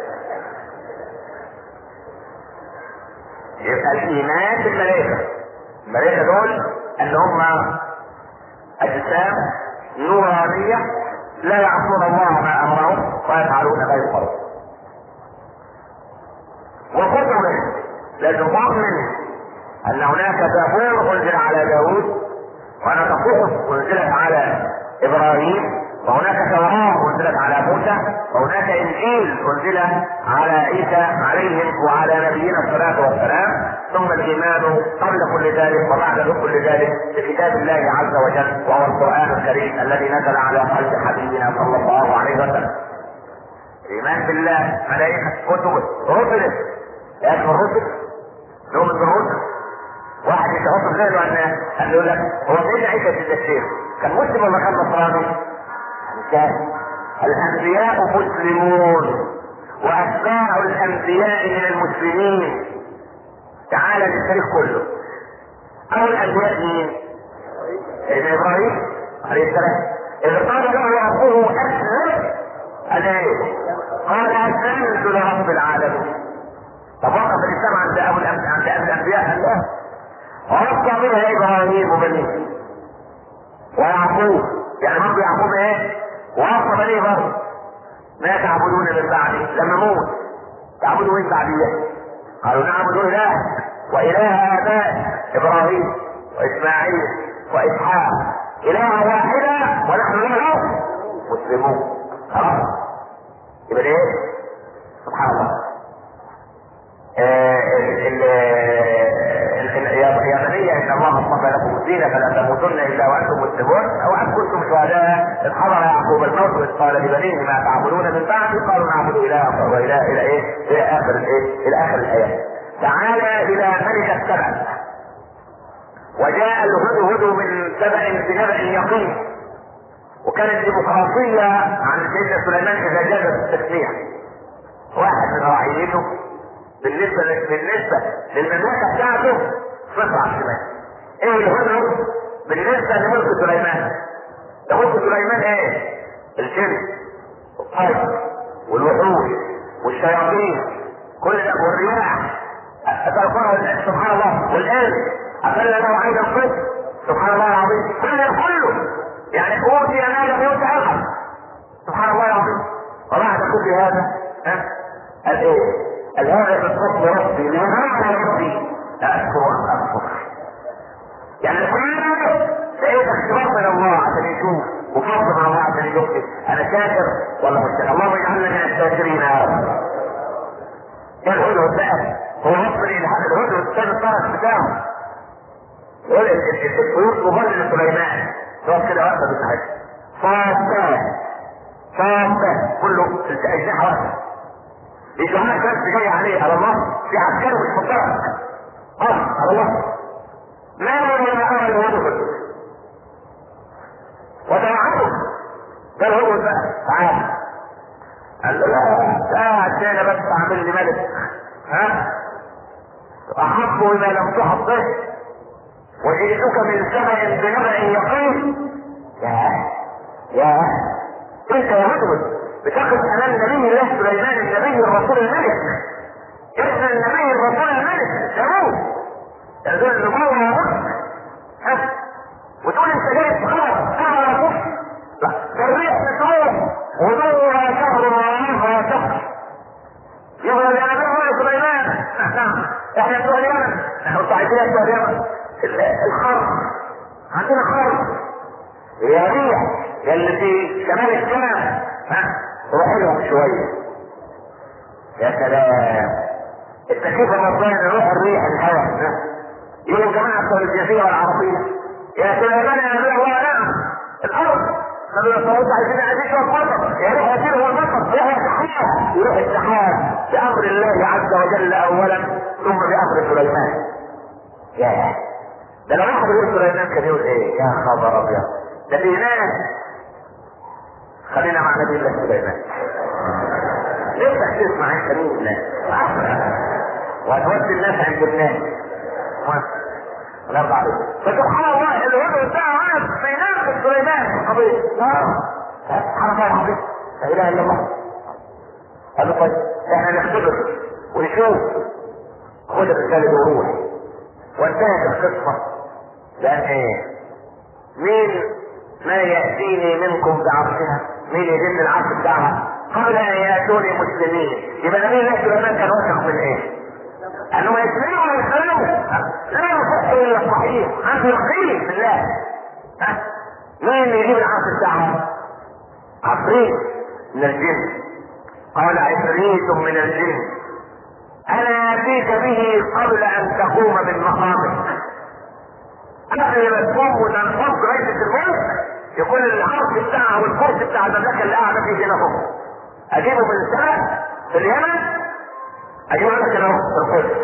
يبقى الايمان بالملائكه، الملائكه دول ان هم اجسام نورانيه لا يعصون الله ما امرهم ويفعلون ما يؤمرون. وكتب لازم تؤمن ان هناك زبور انزل على داود، وهناك صحف انزلت على ابراهيم، وهناك توراة انزلت على موسى، وهناك انجيل انزل على عيسى عليهم وعلى نبينا الصلاة والسلام، ثم الايمان قبل كل ذلك وبعد كل ذلك بكتاب الله عز وجل وهو القرآن الكريم الذي نزل على قلب حبيبنا صلى الله عليه وسلم. الايمان بالله، ملائكة، كتب، رسل، لكن الرسل نؤمن بالرسل. واحد يتوصل غيره ان يقول لك هو سيدنا عيسى سيدنا الشيخ كان مسلم ولا كان نصراني؟ كان. الانبياء مسلمون واتباع الانبياء من المسلمين. تعال للتاريخ كله، اول الانبياء مين؟ ابن ابراهيم عليه السلام، اذ قال له اخوه اسلم قال اسلمت لرب العالمين. توقف الاسلام عند عند الانبياء الله، ووصى منها ابراهيم وبنيه ويعقوب، يعني برضه يعقوب ايه؟ ووصى بنيه برضه ما تعبدون من بعدي لما موت تعبدوا من بعدي؟ قالوا نعبد اله واله ابائك ابراهيم واسماعيل واسحاق اله واحده ونحن له مسلمون. خلاص يبقى ايه؟ سبحان الله. يا بني ان الله اصطفى لكم الدين فلا تموتن الا وانتم مسلمون، او ان كنتم شهداء اذ حضر يعقوب الموت اذ قال لبنيه ما تعبدون من بعدي قالوا نعبد اله واله الى ايه؟ الى اخر الايه؟ الى اخر الايات. تعالى الى ملك السبع، وجاء الهدهد من سبع بنبأ يقين، وكانت ديمقراطيه عن سيدنا سليمان اذا جاز التسميح. واحد من رعيته بالنسبه للمملكه بتاعته صفر على الشمال. ايه الهدهد بالنسبه لملك سليمان؟ ده ملك سليمان ايه؟ الجن والطير والوحوش والشياطين كل ده والرياح سبحان الله والانس اقل له عين القدس سبحان الله العظيم كله يعني اوتي ما لم يؤت احد سبحان الله العظيم. وبعد كل هذا قال ايه؟ قال هذا بالفضل ربي لهذا ربي اذكر ام اكفر. يعني كله لقيت اختبار من الله عشان يشوف وفضل من الله عشان يشوف انا شاكر ولا مش شاكر. اللهم اجعلنا من الشاكرين يا رب. ايه الهدهد بقى؟ هو وصل الى الهدهد الثاني الطرف بتاعه يقول الطيور مبرر لسليمان تقف كده واقفه بتاعتها صافات كله اجنحه واقفه يجمعنا ناس جاي عليه على الله في عسكري مش مطلق على الله ما ولا ارى الهدهد قال هو بقى تعال. قال له لا عشان بس اعمل لي ملك، ها احب اذا لم تحب به وجئتك من سبع بنبأ يقين. يا انت يا رجل بتقف امام نبي الله سليمان النبي الرسول الملك، ابن النبي الرسول الملك داوود يقول النبوة يا رب، ها وتقول انت جاي تخلص كما يقول لا الريح بتروح ودور شهر وراها شهر يقول يا نبي سليمان احنا بتوع اليمن، احنا مستعدين بتوع اليمن الحرب عندنا حرب يا ريح اللي في شمال الشام، ها روح لهم شويه. يا سلام التكييف الرباني يروح الريح الهواء، يقولوا جماعه بتوع الجنسيه والعربيه يا سليمان يا نبي الله نعم الارض قالوا يا صوت عايزين شويه مطر، يا ريح يطير هو المطر يروح السحاب، يروح السحاب بامر الله عز وجل اولا ثم بامر سليمان. يا ده لو واحد يقول سليمان كان يقول ايه؟ يا خبر ابيض ده في ناس. خلينا مع نبي الله سليمان. ليه تسمع انت مين الناس وهتودي الناس عند الناس ونرضى عليه. فسبحان الله الوضع بتاعه واقف في نفس سليمان في القضيه. سبحان الله العظيم لا اله الا الله. قال له طيب احنا نختبر ونشوف، خد الرساله دي وروح. وانتهت القصه. لان ايه؟ مين ما ياتيني منكم بعرشها؟ مين يجيب العرش بتاعها قبل ان ياتوني مسلمين؟ يبقى نبي الله سليمان كان واثق من ايه؟ انه يسلموا ويسلموا لا يصح الا الصحيح، عنده يقين بالله. مين يجيب العرش بتاعها؟ عفريت من الجن. قال عفريت من الجن انا اتيك به قبل ان تقوم من مقامك. قبل ما تقوم وتنفض رئيسة الملك يكون العرش بتاعها والكرسي بتاع المملكه اللي قاعده فيه هنا فوق، اجيبه من السماء في اليمن، اجيبه لك هنا في القدس.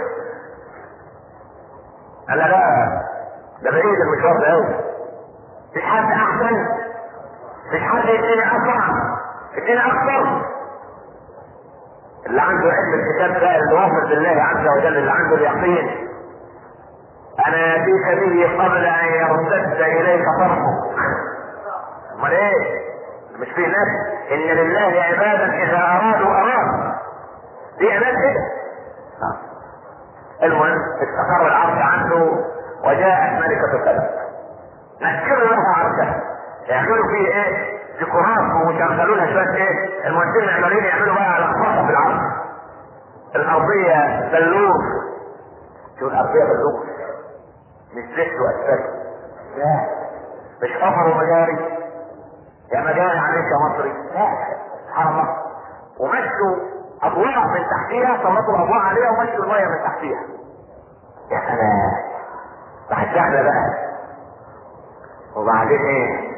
قال لا ده بعيد المشوار ده قوي، مفيش حد احسن، مفيش حد يديني اسرع، يديني اكثر. اللي عنده علم الكتاب ده اللي واثق بالله عز وجل، اللي عنده اليقين، انا اتيك به قبل ان يرتد اليك طرفك. امال ايه؟ مش في ناس ان لله عبادا اذا ارادوا دي عباد كده. المهم استقر العرش عنه وجاءت ملكة سبأ نكروا له عرشها، يعملوا فيه ايه؟ ديكورات ويشغلوا لها شويه ايه؟ المهندسين العمالين يعملوا بقى لخبطه في العرش. الارضيه بلور، شو الارضيه بلور؟ مش زيت واسفلت، لا مش قفر ومجاري يا مجاري عليك يا مصري، لا سبحان الله. ومشوا اضواء من تحتيها، سلطوا الاضواء عليها ومشوا الميه من تحتيها. يا سلام راحت سهله بقى. وبعدين ايه؟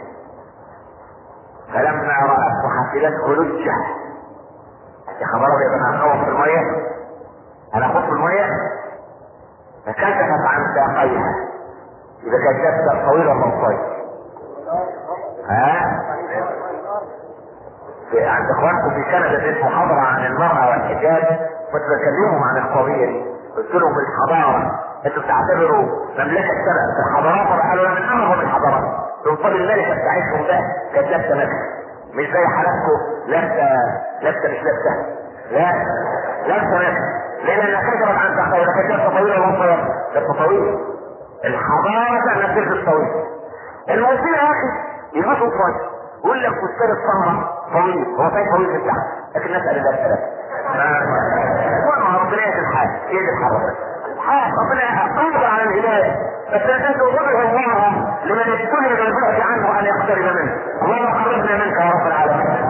فلما رأته حسبته لجة. يا خبر ابيض انا هخوف في الميه، انا اخوف في الميه. فكشفت عن ساقيها، اذا كانت ساق طويله ولا قصير؟ عند اخوانكم في كندا في محاضره عن المراه والحجاب، كنت بكلمهم عن القضيه دي، قلت لهم الحضاره انتوا بتعتبروا مملكه سبأ في الحضارات؟ قالوا من اعظم الحضارات. تنطب الملكه بتاعتهم ده كانت لابسه ملكه، مش زي حالاتكم لابسه مش لابسه، لا لابسه ملكه. لان كثرت عن تحقيق كانت لابسه طويله ولا قصيره؟ لابسه طويله. الحضاره كانت لابسه طويله. المصير يا اخي يمشوا شويه يقول لك فستان السمره طويل، هو فاهم طويل من تحت، لكن نسال الله السلام. ما ربنا الحال ايه اللي اتحرك؟ ربنا قادر على الهدايه، بس لا تضره الله لمن ابتلي بالبعد عنه ان يقترب منه. اللهم قربنا منك يا رب العالمين.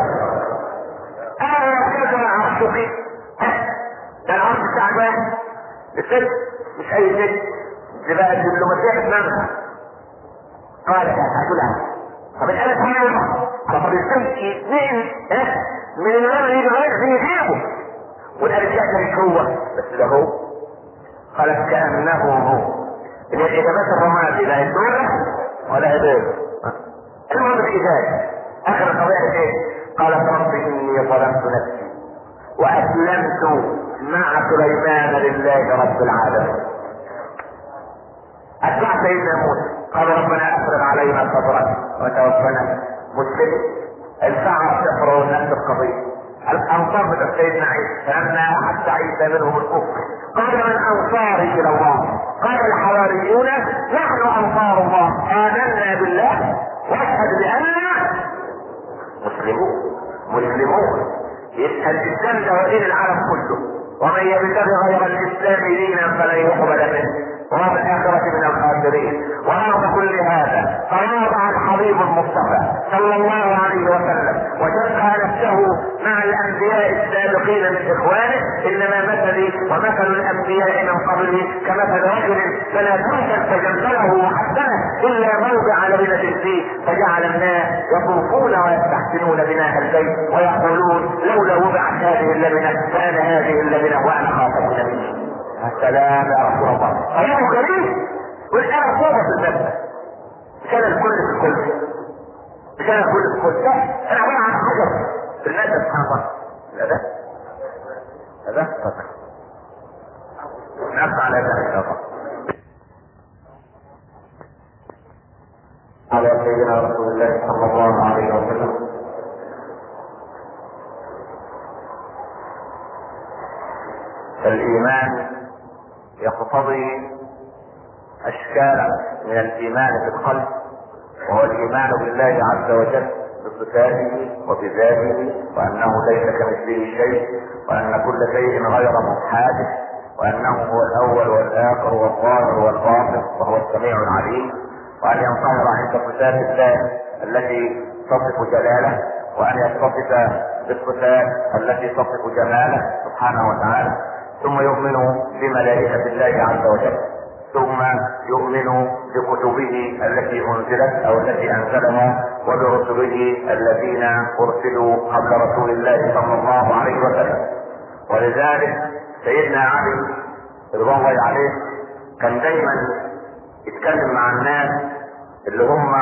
انا كذا عرشك، ده العرش بتاع الباب الست، مش اي ست، دي بقى الدبلوماسيه بتنامها. قال هتقولها طب الآلة تعالى طب ازاي اثنين من اليمن يجي غير يجيبه والآلة الشكل مش هو بس ده هو. قالت كأنه هو. الإجابات الرمادي لا يدور ولا يدور. المهم الإجابة اخر القضيه ايه؟ قالت رب اني ظلمت نفسي واسلمت مع سليمان لله رب العالمين. اتبع سيدنا موسى قال ربنا افرغ علينا صبرا وتوفنا مسلمين. الساعه تفرغ والناس القضيه. الانصار بتاع سيدنا عيسى فلما احس عيسى منهم الكفر قال من انصاري الى الله؟ قال الحواريون نحن انصار الله امنا بالله واشهد باننا مسلمون. يبقى الاسلام ده دين العالم كله، ومن يبتغي غير الاسلام دينا فلن يقبل منه وهو في الآخرة من الخاسرين. ورغم كل هذا تواضع الحبيب المصطفى صلى الله عليه وسلم وشبه نفسه مع الأنبياء السابقين من إخوانه. إنما مثلي ومثل الأنبياء من قبلي كمثل رجل فلا تركا فجمله وحسنه إلا موضع لبنة فيه فجعل الناس يطوفون ويستحسنون بناء البيت ويقولون لولا وضعت هذه اللبنة كان هذه اللبنة وأنا خاطب النبي. السلام يا رسول الله. كلامه غريب والآن صوبة في الباب. مش أنا الكل في الكل. مش أنا الكل في الكل. لا أنا عبارة عن حجر في المادة سبحان الله. هذا فضل. نفع على ذلك يا الله. على سيدنا رسول الله صلى الله عليه وسلم. الإيمان يقتضي اشكالا من الايمان في القلب، وهو الايمان بالله عز وجل بصفاته وبذاته وانه ليس كمثله شيء وان كل شيء غير حادث وانه هو الاول والاخر والظاهر والباطن وهو السميع العليم، وان ينصهر عند صفات الله التي تصف جلاله وان يتصف بالصفات التي تصف جماله سبحانه وتعالى. ثم يؤمن بملائكة الله عز وجل، ثم يؤمن بكتبه التي انزلت او التي انزلها وبرسله الذين ارسلوا قبل رسول الله صلى الله عليه وسلم. ولذلك سيدنا علي رضوان الله عليه كان دايما يتكلم مع الناس اللي هم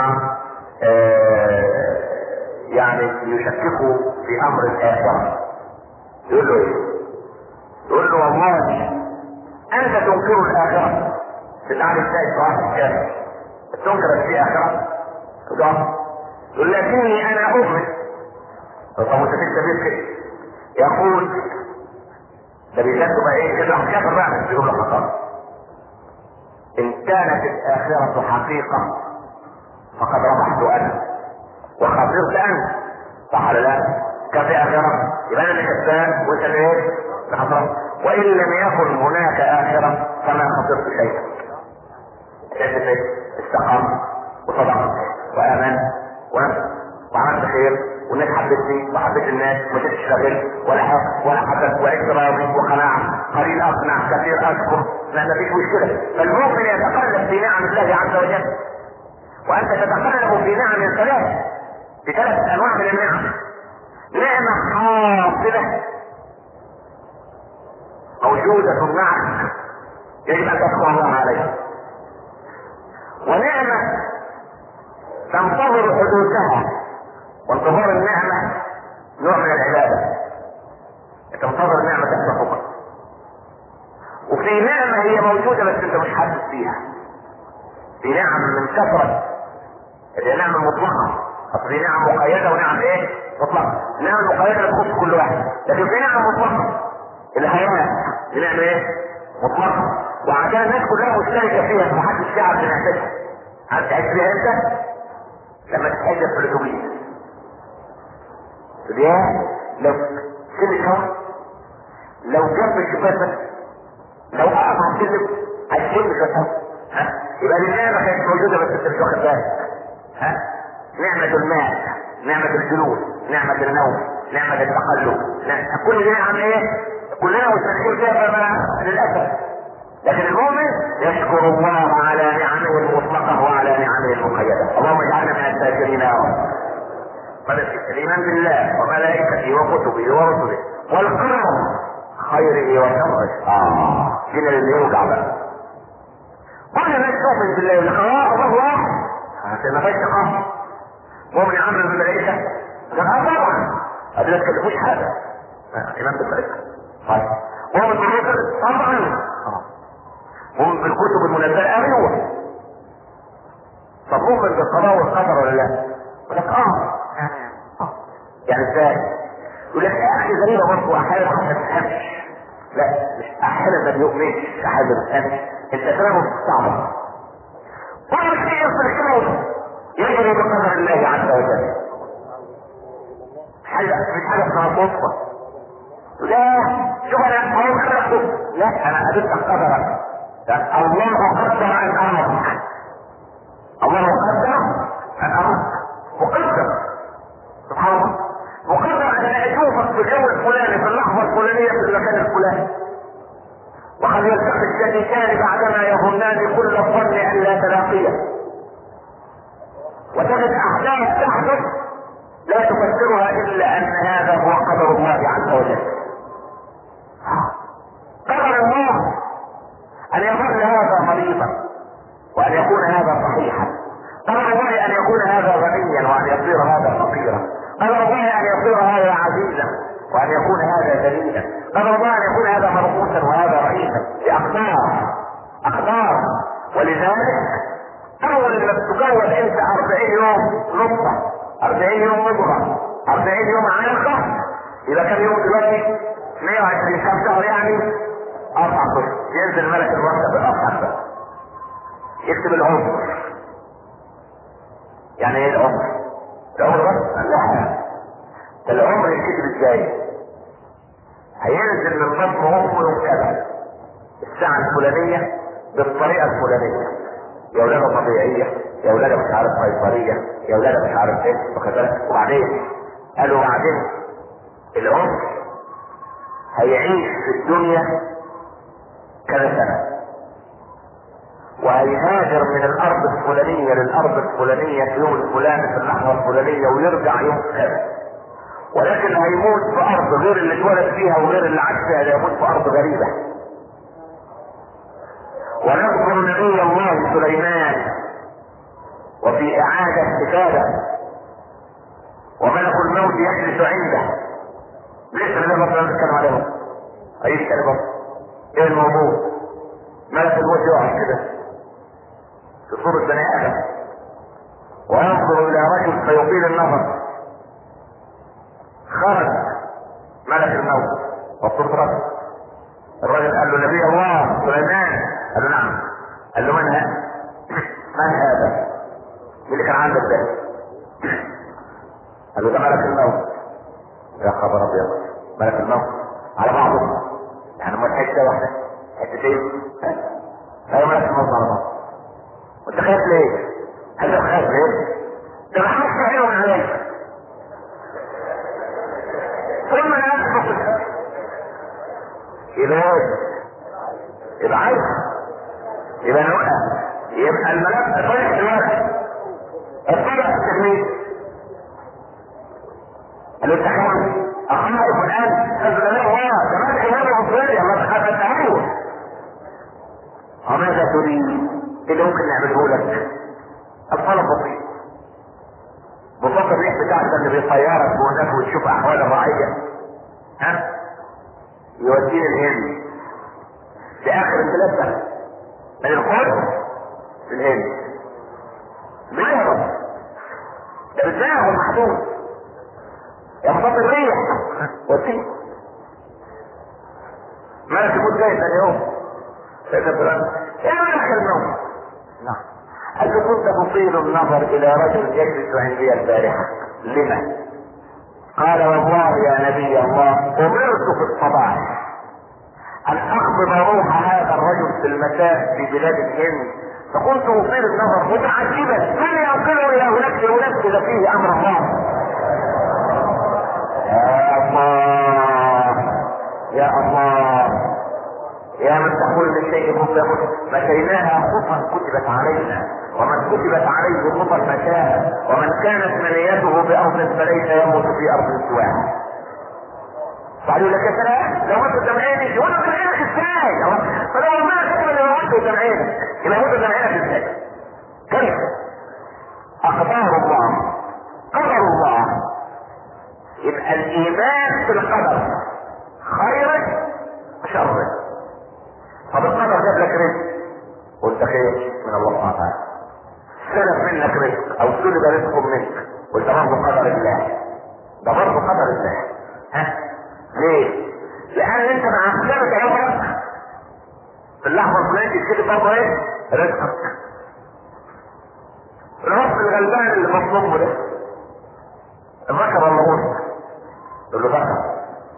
يعني يشككوا في امر الاخره. يقول له ايه؟ يقول له والله انت تنكر الاخره في العالم ازاي صراحه الكامل تنكر في اخره؟ يقول لكني انا اؤمن. طب متفق كده يقول ده بيجدوا بقى ايه كده كافر بقى يقول له خطأ. ان كانت الاخره حقيقه فقد ربحت انا وخسرت انت، صح ولا لا؟ كان في اخره يبقى انا اللي كسبان وانت اللي ايه؟ خسرت. وان لم يكن هناك اخره فما خسرت شيئا. كيف استقام وصدق وامن وعملت خير والناس حبتني وحبيت الناس وما تشتغل ولا حق ولا حسد وعشت راضي وقناعه قليل اقنع كثير اشكر ما فيش مشكله. فالمؤمن يتقلب في نعم الله عز وجل، وانت تتقلب في نعم ثلاث انواع من النعم. نعمه حاصله موجوده معك يجب ان تشكر الله عليها، ونعمه تنتظر حدوثها، وانتظار النعمه نوع من العباده. تنتظر النعمه تحققها. وفي نعمه هي موجوده بس انت مش حاسس بيها. في نعم من كثره اللي هي نعمه مطلقه، اصل في نعم مقيده ونعم ايه؟ مطلقه. النعم المقيده تخص كل واحد، لكن في نعم مطلقه الحياه دي نعمه ايه؟ مطلقه، وعشان الناس كلها مشتركه فيها ومحدش يعرف بنعمتها. عارف تعيش فيها امتى؟ لما تتحجب في الاتوبيس. لو سن شهر لو جنب الشباك لو اقف على السلم هتشم شويه يبقى النعمه كانت موجوده بس انت مش واخد بالك. نعمه الماء، نعمه الجلوس، نعمه النوم، نعمه التقلب، كل دي نعم ايه؟ كلنا مستحيل فيها للاسف. لكن المؤمن يشكر الله على نعمه المطلقه وعلى نعمه المقيده. اللهم اجعلنا من الشاكرين يا رب. الايمان بالله وملائكته وكتبه ورسله والقدر خيره وشره. هنا اللي يوجع بقى. كل الناس تؤمن بالله الله واحد عشان ما فيش تقاهر. مؤمن يا عمرو بالملائكة؟ قال طبعا. قال لا تكلفوش حاجة. ايمان بالملائكة. طيب مؤمن بالرسل؟ طبعا. مؤمن بالكتب المنزلة؟ ايوه. طب مؤمن بالقضاء والقدر ولا لا؟ يقول لك يعني ازاي؟ يقول لك يا اخي غريبة برضه احيانا ما تفهمش. لا مش احيانا ما بيؤمنش، احيانا ما بيفهمش. انت كلامه صعب. كل شيء يصل الكلام يجري بقدر الله عز وجل. حاجة مش حاجة اسمها صدفة. لا شوف انا هقول خلقه. لا انا قابلت قدرك. الله قدر ان امرك. الله قدر ان امرك. مقدر سبحان الله. مقدر ان اشوفك في الجو الفلاني في اللحظة الفلانية في المكان الفلاني. وقد يلتقي الشريكان بعدما يظنان كل الظن ان لا تلاقيه. وتجد احداث تحدث لا تفسرها الا ان هذا هو قدر الله عز وجل. قدر الله ان يظل هذا مريضا وان يكون هذا صحيحا. قدر الله ان يكون هذا غنيا وان يصير هذا فقيرا. قدر الله ان يصير هذا عزيزا وان يكون هذا ذليلا. قدر الله ان يكون هذا مرقوسا وهذا رئيسا. اقدار. ولذلك اول ما تكون انت 40 يوم نطفه، 40 يوم مضغه، 40 يوم علقه، يبقى كم يوم دلوقتي؟ 120 كم شهر يعني؟ 4 اشهر. ينزل ملك الموت بالارحام بقى يكتب العمر. يعني ايه العمر؟ العمر بس؟ لا ده العمر يكتب ازاي؟ هينزل من بطن امه يوم كذا الساعه الفلانيه بالطريقه الفلانيه. يا ولاده طبيعيه، يا ولاده مش عارف قيصريه، يا ولاده مش عارف ايه وكذا. وبعدين قالوا بعدين العمر هيعيش في الدنيا كذا سنه وهيهاجر من الارض الفلانيه للارض الفلانيه في يوم الفلاني في اللحظه الفلانيه ويرجع يوم كذا. ولكن هيموت في ارض غير اللي اتولد فيها وغير اللي عاش فيها. هيموت في ارض غريبه. ونذكر نبي الله سليمان وفي اعادة كتابة وملك الموت يجلس عنده. ليس اللي مثلا نتكلم عليهم اي كلمة. ايه الموضوع؟ ملك الموت يقعد كده في صورة بني ادم وينظر الى رجل فيطيل النظر. خرج ملك الموت وصورة رجل. الرجل قال له نبي الله سليمان. قال له نعم. قال له من هذا؟ مين اللي كان عندك ده؟ قال له ده ملك الموت. يا خبر ابيض. ملك الموت على بعضه يعني ما حته واحده حتتين. ايوه ملك الموت على بعض. وانت خايف ليه؟ قال له خايف ليه؟ ده بحث عيون عليك. ثم يسبق يبقى عايز يبقى نوقع. يبقى الملف طريق الواحد الطريق التجميل. قالوا انت خايف؟ اخاف الان. قال له الله كمان كمان عصرية ما تخاف تعالوا. وماذا تريد؟ ايه اللي ممكن نعمله لك؟ الطلب بسيط. بساط الريح بتاعك اللي بيطيرك وهناك وتشوف احوال الرعية يوديني الهند لاخر الثلاثة من القدس في الهند. بيهرب ده بتلاقيه محدود يخبط الريح وديه. ملك الموت جاي ثاني يوم يا ملك الموت. نعم. قال له كنت بصير النظر الى رجل يجلس عندي البارحة. لما؟ قال والله يا نبي الله امرت في الصباح ان اقبض روح هذا الرجل في المساء في بلاد الهند. فكنت اصير النظر متعجبا من ينقله الى هناك لينفذ فيه امر الله. يا الله يا الله يا من تقول للشيء كن فيكون. مشيناها خطا كتبت علينا ومن كتبت عليه خطا مشاها ومن كانت منيته بارض فليس يموت في ارض سواها. قالوا لك يا سلام لو انت سامعيني وانا سامعينك ازاي؟ فلو ما كتب لو انت سامعينك يبقى انت سامعينك ازاي؟ كيف؟ اقدار الله الايمان بالقدر خيره وشره. طب القدر جاب لك رزق وانت خير من الله سبحانه وتعالى، سلب منك رزق او سلب رزق منك وانت برضه قدر الله، ده برضه قدر الله. ها ليه؟ لان انت مع سلبك عمرك في اللحظه الفلانيه تشتري برضه ايه؟ رزقك. الرب الغلبان اللي مطلوبه ده الذكر ولا الانثى؟ يقول له ذكر.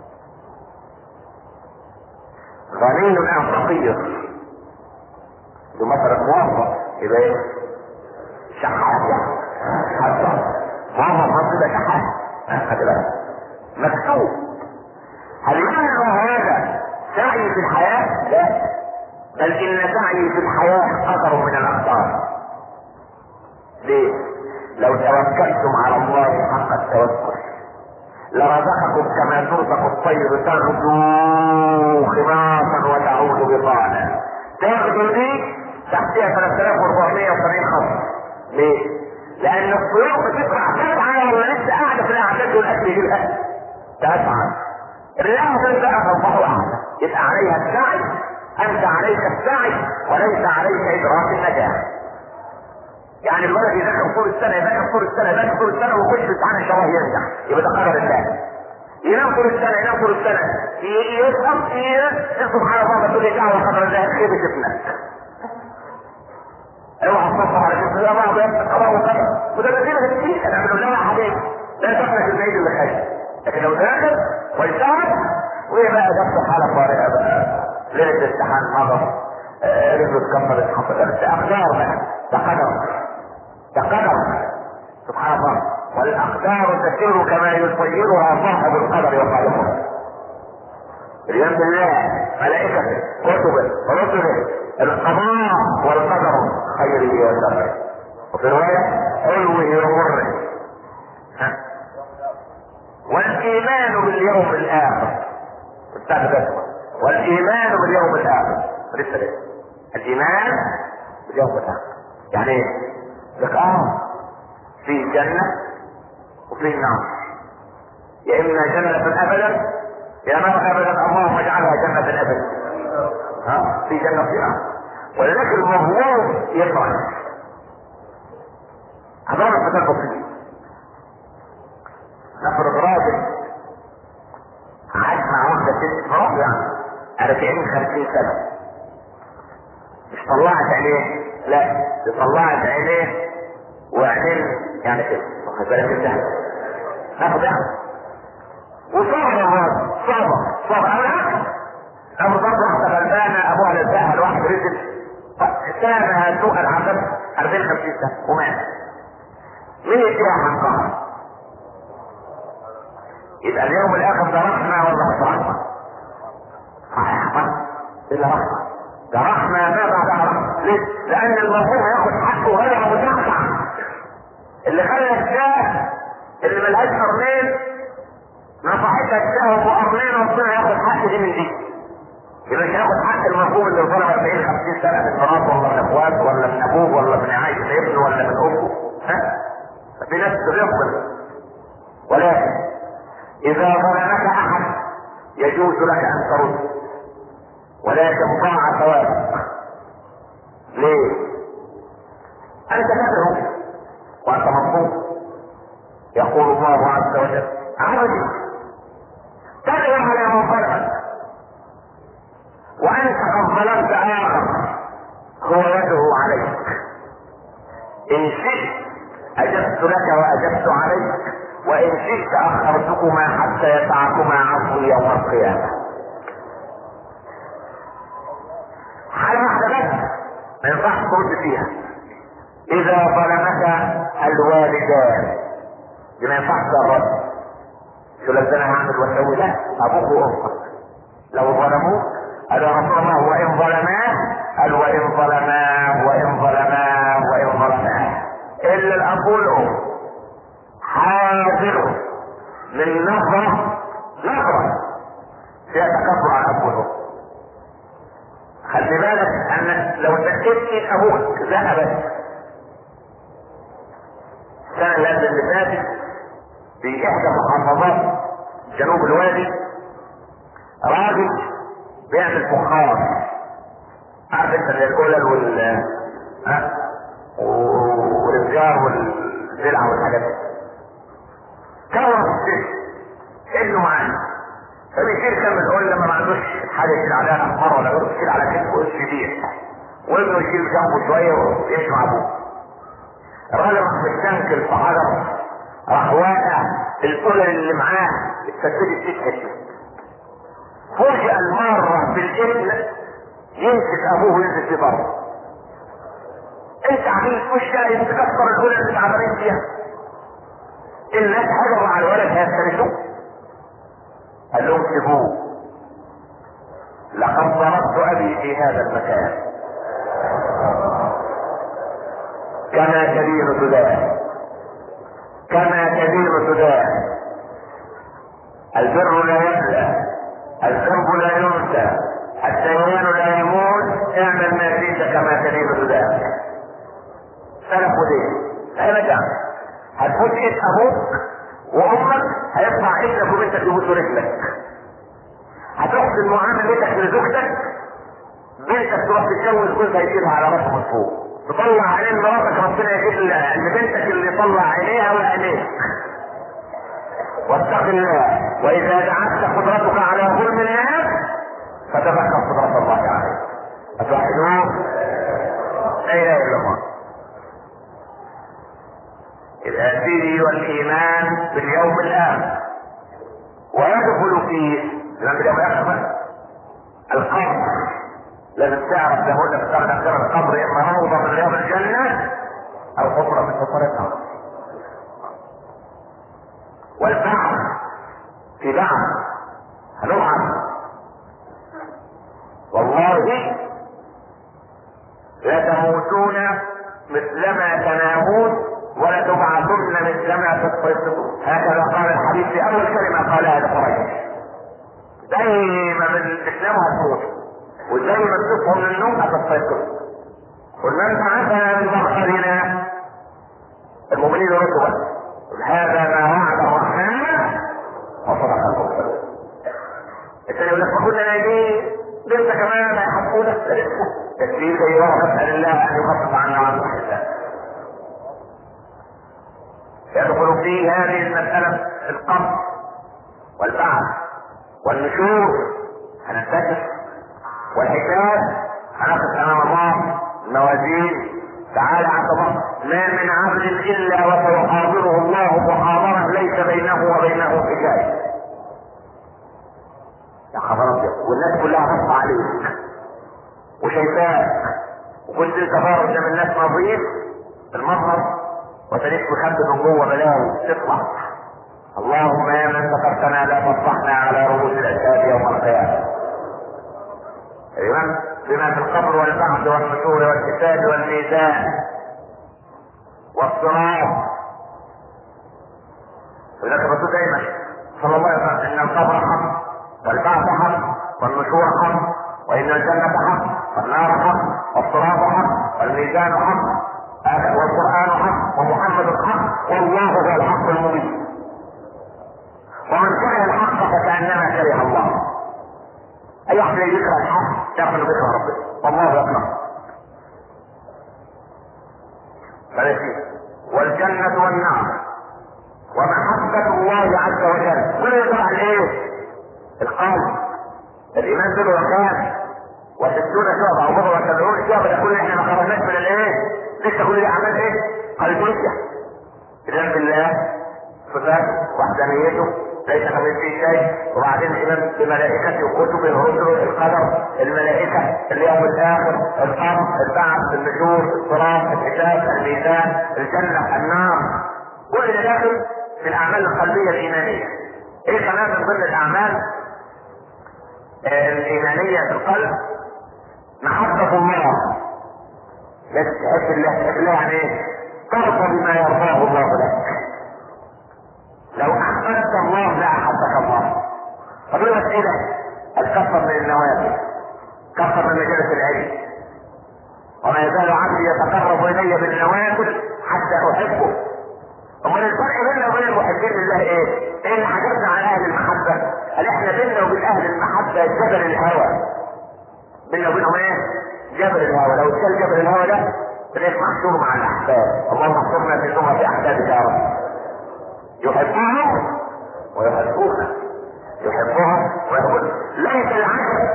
غني ام فقير؟ ده مثلا موظف يبقى ايه؟ شحات يعني. موظف مصر ده شحات. خلي بالك مكتوب. هل يمنع هذا سعي في الحياه؟ لا، بل ان سعي في الحياه اثر من الاقدار. ليه؟ لو توكلتم على الله حق التوكل لرزقكم كما ترزق الطير تغدو خماصا وتعود بطانا. تغدو دي تحتها 3470 خط. ليه؟ لان الطيور بتطلع تسعى ولا لسه قاعده في الاعداد والاكل يجي الاكل تسعى. الرياح تبدا تصبح احسن، يبقى عليها السعي. انت عليك السعي وليس عليك ادراك النجاح. يعني الولد يذاكر طول السنه يذاكر طول السنه يذاكر طول السنه ويخش في امتحان ان شاء الله ينجح، يبقى ده قدر الله. ينام طول السنه ينام طول السنه يسقط سبحان الله تقول لي دعوه قدر الله خيبه ابنك. اوعى تصبح على كده يا بعض قضاء وقدر مدرسين كتير هنعملوا لها حاجات لا تفلت البعيد اللي خايف. لكن لو ذاكر ويساعد وهي بقى نفسه حاله طارئه بقى ليله الامتحان نظر رجله اتكسرت حصلت اقدار بقى ده قدر. ده قدر سبحان الله. والاقدار تسير كما يسيرها صاحب القدر وخالقه. اليوم بالله ملائكته كتبه ورسله القضاء والقدر خيره وشره. وفي روايه حلوه ومره. والايمان باليوم الاخر والايمان باليوم الاخر لسه ليه؟ الايمان باليوم الاخر يعني ايه؟ لقاء في جنة وفي نار، يا اما جنة ابدا يا نار ابدا. اللهم اجعلها جنة ابدا. في جنة في نار. ولذلك المظلوم يفرح. هذول الفتاة بسيط. نفرض راجل عاش مع واحدة ست فرح يعني 40-50 سنة، مش طلعت عينيه، لا دي طلعت عينيه وعينين يعني كده واخد بالك انت؟ ناخد يعني وصعبة هذا صعبة أنا برضه واحدة غلبانة أبوها لزقها الواحد رزق سامها سوء العذاب 40-50 سنة ومات. مين يديها حقها؟ يبقى اليوم الآخر ده رحمة ولا مش رحمة؟ صحيح إلا رحمة. ده رحمة ما بعدها رحمة. ليه؟ لأن المظلوم هياخد حقه غير مدافع. اللي خلى الشاه اللي ملهاش قرنين نصحتها الشاه وقرنين ربنا ياخد حق دي من دي. يبقى مش هياخد حق المظلوم اللي ظلم 40-50 سنة من مراته ولا من اخواته ولا من ابوه ولا من عايش ابنه ولا من امه. في ناس تغفل. ولكن اذا ظلمك احد يجوز لك ان ترد ولكن ضاع ثوابك. ليه؟ انت كافر وانت مظلوم. يقول الله عز وجل عبدي تدعو على من ظلمك وانت قد ظلمت اخر هو يدعو عليك. ان شئت اجبت لك واجبت عليك وان شئت اخرتكما حتى يسعكما عفوي يوم القيامه. حاله واحده بس ما ينفعش ترد فيها. اذا ظلمك الوالدان دي ما ينفعش الرد. شو لازم انا هعمل واسوي؟ لا، ابوك وامك لو ظلموك قال يا رسول الله وان ظلماه قال وان ظلماه وان ظلماه وان ظلماه الا الاب والام حاضر من نظره فيها تكبر على الاب والام. خلي بالك ان لو تأكدت ابوك لا بس السنة اللي فاتت في احدى المحافظات جنوب الوادي راجل بيعمل فخار، عارف انت اللي القلل والرجال والزرع والحاجات دي. كون ابنه معاه فبيشيل كم القلة ما عندوش حاجة يشيل عليها احمر ولا غيره، يشيل على كتفه وش يبيع، وابنه يشيل جنبه شوية ويمشي مع ابوه. الراجل راح مستنكر في حجر، راح واقع القلل اللي معاه اتفتت تتكتف. فوجئ المارة بالابن يمسك ابوه وينزل في بره. انت عميل مش شايف تكسر القلل اللي تعبانين فيها؟ الناس هجروا على الولد هيفترسوه. قال لهم سيبوه، لقد ضربت ابي في هذا المكان كما تدين تدان، كما تدين تدان. البر لا يبلى، الذنب لا ينسى، الديان لا يموت، اعمل ما شئت كما تدين تدان. سلفوا ليه؟ ابدا. هتفوت ايد ابوك وامك هيطلع ابنك وبنتك يبوسوا رجلك. هتحسن معاملتك لزوجتك، بنتك تروح تتجوز جوزها يجيبها على راسه من فوق. تطلع عينين مراتك ربنا يجيب لبنتك اللي يطلع عينيها وعينيك. واتق الله، واذا دعتك قدرتك على ظلم الناس فتذكر قدرة الله عليك. اتوحدوه لا اله الا الله. الآثير والإيمان باليوم الآخر، ويدخل فيه لما اليوم الآخر القبر. لازم تعرف ده هو اللي بتاخد القبر اما روضة من رياض الجنة او حفرة من حفر النار. والبعث في بعث هنبعث والله لا تموتون مثلما تنامون ولا تبعثن مثلما تستيقظون. هكذا قال الحديث في اول كلمة قالها لقريش. زي ما بنسلمها هتموت وزي ما تصحوا من النوم هتستيقظوا. ومن بعثنا من مرحلنا المؤمنين رسلا هذا ما وعد الرحمن وصدق المرسلون. الثاني يقول لك ما كنا نايمين لسه كمان هيحطونا تكفير زي ورقة اسال الله ان يخفف عنا وعن الحساب. يدخل في هذه المسألة القبر والبعث والنشور، هننتكس والحساب، هنقف امام الله الموازين. تعالى عبد الله ما من عبد الا وسيحاضره الله محاضرة ليس بينه وبينه حجاب. يا خبر ابيض، والناس كلها بص عليك وشايفاك وكنت انت فارغ قدام الناس نظيف المظهر وتلف بخد من جوه بلاوي تطلع. اللهم يا من سترتنا لا تفضحنا على رؤوس الاشهاد يوم القيامه. ايوه بما في القبر والبعث والنشور والحساب والميزان والصراط. ولذلك الرسول دايما صلى الله عليه وسلم ان القبر حق والبعث حق والنشور حق وان الجنه حق والنار حق والصراط حق والميزان حق والقرآن حق ومحمد حق والله هو الحق المبين. ومن كره الحق فكأنما كره الله. اي واحد يكره الحق يكره ذكر ربنا والله يكره. والجنة والنار ومحبة الله عز وجل كل يدعى الايه؟ القلب. الايمان به وكان وستون شعبة او بضع وسبعون شعبة. ده كل احنا ما خرجناش من الايه؟ لسه كل دي اعمال ايه؟ قلبية. اذن بالله صفات وحدانيته ليس كمثله شيء. وبعدين الايمان بملائكته وكتبه ورسله، القدر، الملائكه، اليوم الاخر، القبر، البعث، النشور، الصراط، الحساب، الميزان، الجنه، النار. كل ده داخل في الاعمال القلبيه الايمانيه. ايه كمان من ضمن الاعمال الايمانيه في القلب؟ محبه الله. لازم تحب الله. تحب الله يعني ايه؟ ترضى بما يرضاه الله لك. لو احببت الله لاحبك الله. طب ايه الوسيله؟ الكثر من النوافل، كثر من مجالس العلم. وما يزال عبدي يتقرب الي بالنوافل حتى احبه. امال الفرق بيننا وبين المحبين لله ايه؟ ايه اللي حجبنا على اهل المحبه؟ قال احنا بيننا وبين اهل المحبه جبل الهوى. بيننا وبينهم ايه؟ جبل الهوى. لو اتشال جبل الهوى ده بنبقى محشور مع الاحباب. اللهم احشرنا في زمرة احبابك يا رب. يحبهم ويحبونا، يحبهم ويحبون. ليس العجب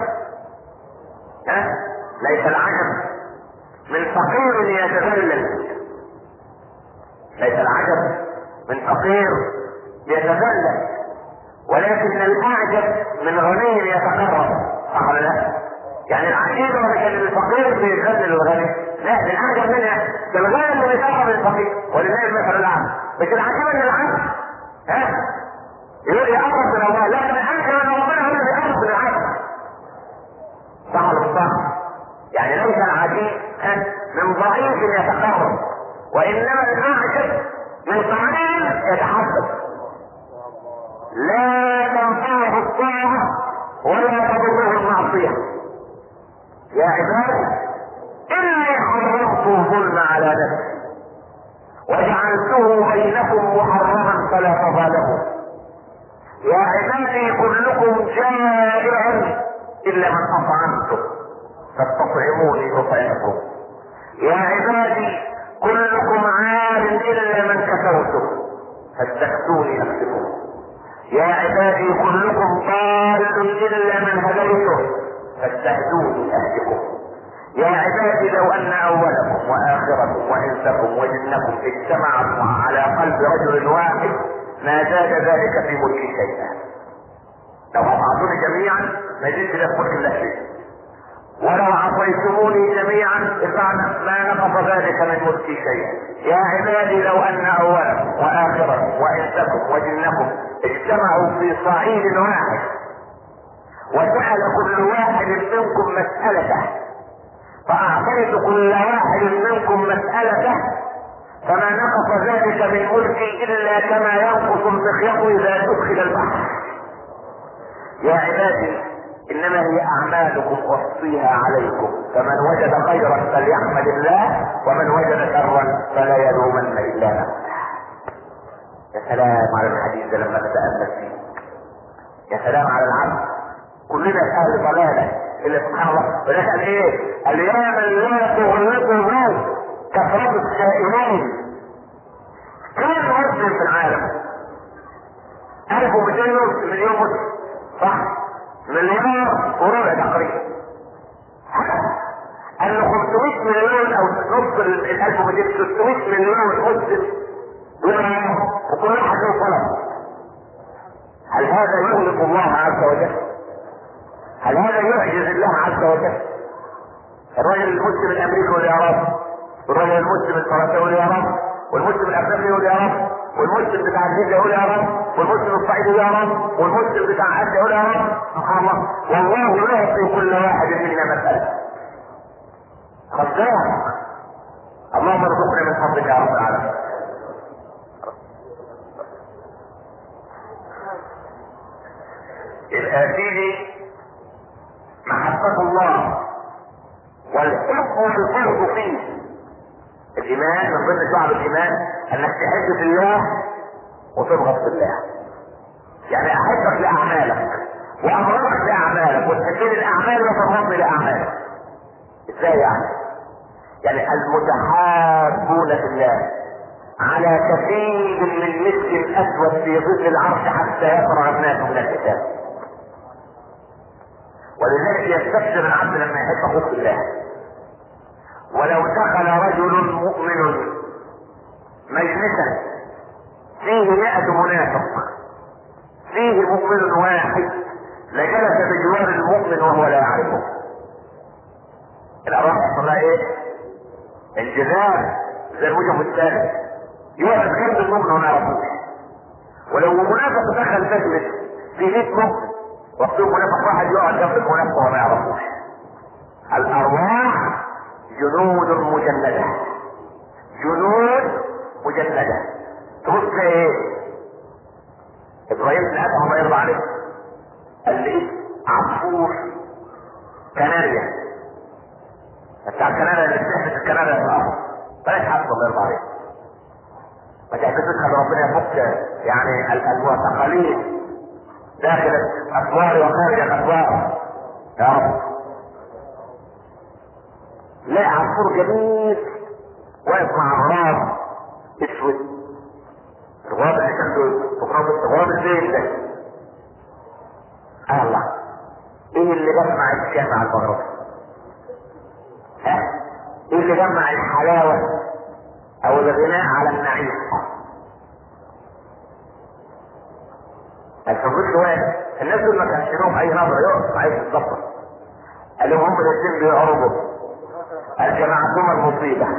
ليس العجب من فقير يتذلل، ليس العجب من فقير يتذلل، ولكن الاعجب من غني يتقرب. صح ولا لا؟ يعني العجيبه مش ان الفقير بيذلل الغني، لا، الاعجب منها ده الغني اللي بيتقرب الفقير، ولله المثل الاعلى. مش العجيبه ان العبد يقول يقرب من الله، لكن العجب ان ربنا هو اللي بيقرب من العبد. صح ولا صح؟ يعني ليس العجيب من ضعيف يتقرب، وانما الاعجب من ضعيف يتحسب. لا تنفعه الطاعه ولا تضره المعصيه. يا عباد اني حرمت الظلم على نفسي وجعلته بينكم محرما فلا تظالموا. يا عبادي كلكم جائع الا من اطعمته فاستطعموني اطعمكم. يا عبادي كلكم عار الا من كسوته فاستكسوني اكسبكم. يا عبادي كلكم ضال الا من هديته فاستهدوني اهدكم. يا عبادي لو ان اولكم واخركم وانسكم وجنكم اجتمعوا على قلب رجل واحد ما زاد ذلك في ملكي شيئا. لو اطعتوني جميعا ما يزيد في ملك الله شيء، ولو عصيتموني جميعا ما نقص ذلك من ملكي شيئا. يا عبادي لو ان اولكم واخركم وانسكم وجنكم اجتمعوا في صعيد واحد وسأل كل واحد منكم مسألته فأعطيت كل واحد منكم مسألته فما نقص ذلك من ملكي إلا كما ينقص المخيط إذا أدخل البحر. يا عبادي إنما هي أعمالكم أحصيها عليكم، فمن وجد خيرا فليحمد الله ومن وجد شرا فلا يلومن إلا نفسه. يا سلام على الحديث ده لما نتأمل فيه. يا سلام على العبد كلنا اهل ضلاله اللي سبحان الله. ولكن قال ايه؟ قال يا من لا تغلقه كثرة السائلين. كم مسلم في العالم؟ 1200 مليون مسلم، صح؟ مليار وربع تقريبا. قال له 500 مليون او نص ال 1200 600 مليون مسلم وكل واحد له طلب. هل هذا يغلق الله عز وجل؟ هل هذا يعجز الله عز وجل؟ الرجل المسلم الامريكي يقول يا رب، والرجل المسلم الفرنسي يقول يا رب، والمسلم الافريقي يقول يا رب، والمسلم بتاع الهند يقول يا رب، والمسلم الصعيدي يقول يا رب، والمسلم بتاع اسيا يقول يا رب. سبحان الله، والله يعطي كل واحد منا مسألة. خزان. اللهم ارزقنا من فضلك يا رب العالمين. يبقى فيه محبة الله والحب والبغض فيه. الايمان من ضمن شعب الايمان انك تحب في الله وتبغض في الله. يعني احبك لاعمالك وامرك لاعمالك وتحبني الاعمال وتبغضني لاعمالك. ازاي يعني؟ يعني المتحابون في الله على كثير من مسك اسود في ظل العرش حتى يقرا الناس من الكتاب. ولذلك يستبشر العبد لما يحب اخوه في الله. ولو دخل رجل مؤمن مجلسا فيه 100 منافق فيه مؤمن واحد لجلس بجوار المؤمن وهو لا يعرفه. الارواح يحصل لها ايه؟ انجذاب زي الوجه الثالث، يقعد جنب المؤمن وما يعرفوش. ولو منافق دخل مجلس فيه 100 مؤمن وقتهم منافق واحد يقعد جنب المنافق وما يعرفوش. الارواح جنود مجندة، جنود مجندة. تبص ايه؟ ابراهيم بن ادهم الله يرضى عليه قال لي عصفور كناريا، بتاع الكناريا اللي بتحبس الكناريا في الارض، بلاش حفظ الله يرضى عليه، ما تحبسوش خد يعني المعتقلين داخل الاسوار وخارج الاسوار يا رب. لا عصفور جميل واقف مع غراب اسود، الغراب اللي شكله غراب الزين ده. الله، ايه اللي جمع الشام على المغرب؟ ايه اللي جمع الحلاوة او الغناء على النعيم؟ الفضل واحد. الناس دول ما كانش لهم اي نظرة، يقف عايز يتظبط. قال لهم هم الاثنين بيعرضوا الجماعتهم المصيبة،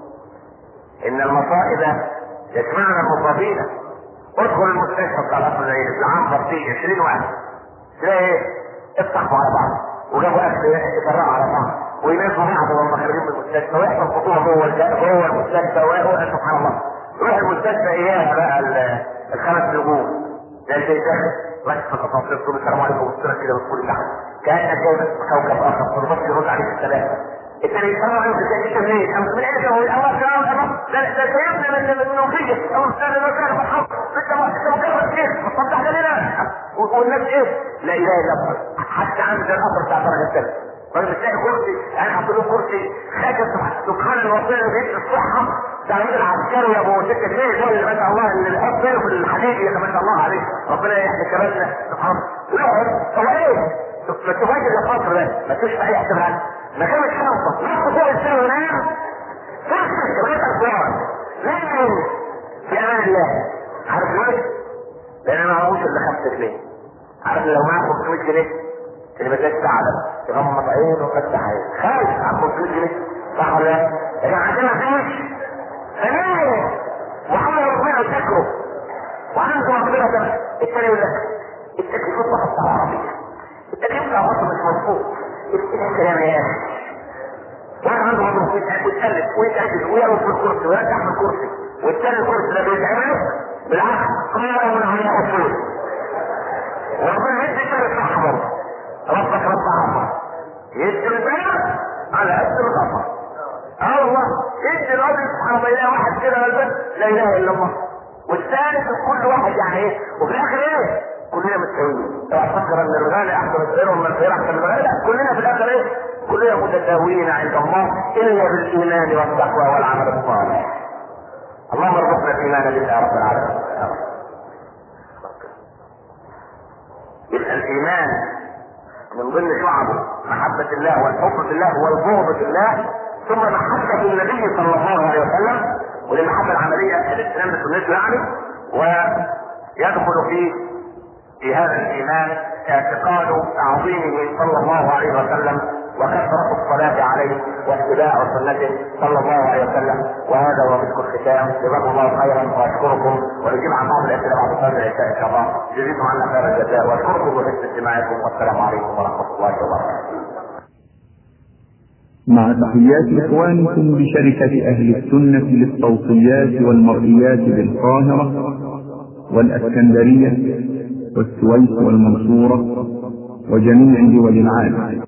ان المصائب يجمعنا المصابين. ادخل المستشفى بتاع القصر العيني في العام فيه 20 واحد، تلاقي ايه؟ افتحوا على بعض وجابوا اكل يفرقوا على بعض ويناموا بعض وهم خارجين من المستشفى ويحصل خطوبه جوه المستشفى. سبحان الله، روح المستشفى اياها بقى الخمس نجوم ده اللي داخل بس في التفاصيل تقول السلام عليكم وبصيرك كده بتقول تحت كانك جاي كوكب اخر تربط يرد عليك السلام. التاني يسمع عليك انت منين؟ انا من ايه؟ هو الله كلام ده سيبنا من المنوفيه او استاذ المكان بالحق انت مجرد كيف طب ده لنا والناس ايه؟ لا اله الا الله. حتى عند القطر بتاع درجه الثالثه فانا بتلاقي كرسي، انا حاطط له كرسي خشب سبحان الوصيه بيت الصحه تعميد العسكري يا ابو 6 جنيه دول ما شاء الله اللي بيحط فيه في الحديد يا ما شاء الله عليه ربنا يحمي شبابنا سبحان الله. يقعد هو ايه؟ ما تفاجئ يا خاطر ما تشوفش اي احتمال ما كانش شنطه نص فوق السنه ونام فرصه كمان اخبار لكن في امان الله. عارف ليه؟ لان انا ما اعرفش اللي 5 جنيه. عارف لو معاه 500 جنيه اللي بدأت تعلم تغمض عين وفتح عين خالص عن 500 جنيه صح ولا لا؟ لكن عندنا فيش فنان وعمل ربنا يذكره وعنده ربنا كمان. التاني يقول لك التكليف الضغط بتاع العربية، التكليف بتاع مصر مش مظبوط، الكلام يا اخي. واحد عنده مظبوط ويتألف ويتعجز ويقف في الكرسي ويرجع في الكرسي والتاني الكرسي ده بيتعمل بالعكس قال من على اصول وربنا يدي كده صح برضه. ربك رب عصر يدي البلد على قد الغفر. الله يدي الراجل سبحان الله يلاقي واحد كده غلبان لا اله الا الله والثالث كل واحد يعني ايه وفي الاخر ايه؟ كلنا متساويين. اوعى تفكر ان الغالي احسن من الغير ومن الغير احسن من الغالي، لا كلنا في الاخر ايه؟ كلنا متساويين عند الله الا بالايمان والتقوى والعمل الصالح. اللهم ارزقنا الايمان بك يا رب العالمين. يبقى الايمان من ضمن شعبه محبة الله والحب في الله والبغض في الله، ثم محبة النبي صلى الله عليه وسلم وللمحبة العملية الاسلام بسنته يعني. ويدخل في هذا الايمان اعتقاد تعظيمه صلى الله عليه وسلم وكثرة الصلاة عليه واتباع سنته صلى الله عليه وسلم. وهذا هو مسك الختام. جزاكم الله خيرا واشكركم ونجيب عن بعض الاسئله بعد صلاه العشاء ان شاء الله. جزيتم عنا خير الجزاء واشكركم لحسن استماعكم والسلام عليكم ورحمه الله وبركاته. مع تحيات إخوانكم بشركة أهل السنة للصوتيات والمرئيات بالقاهرة والأسكندرية والسويس والمنصورة وجميع دول العالم.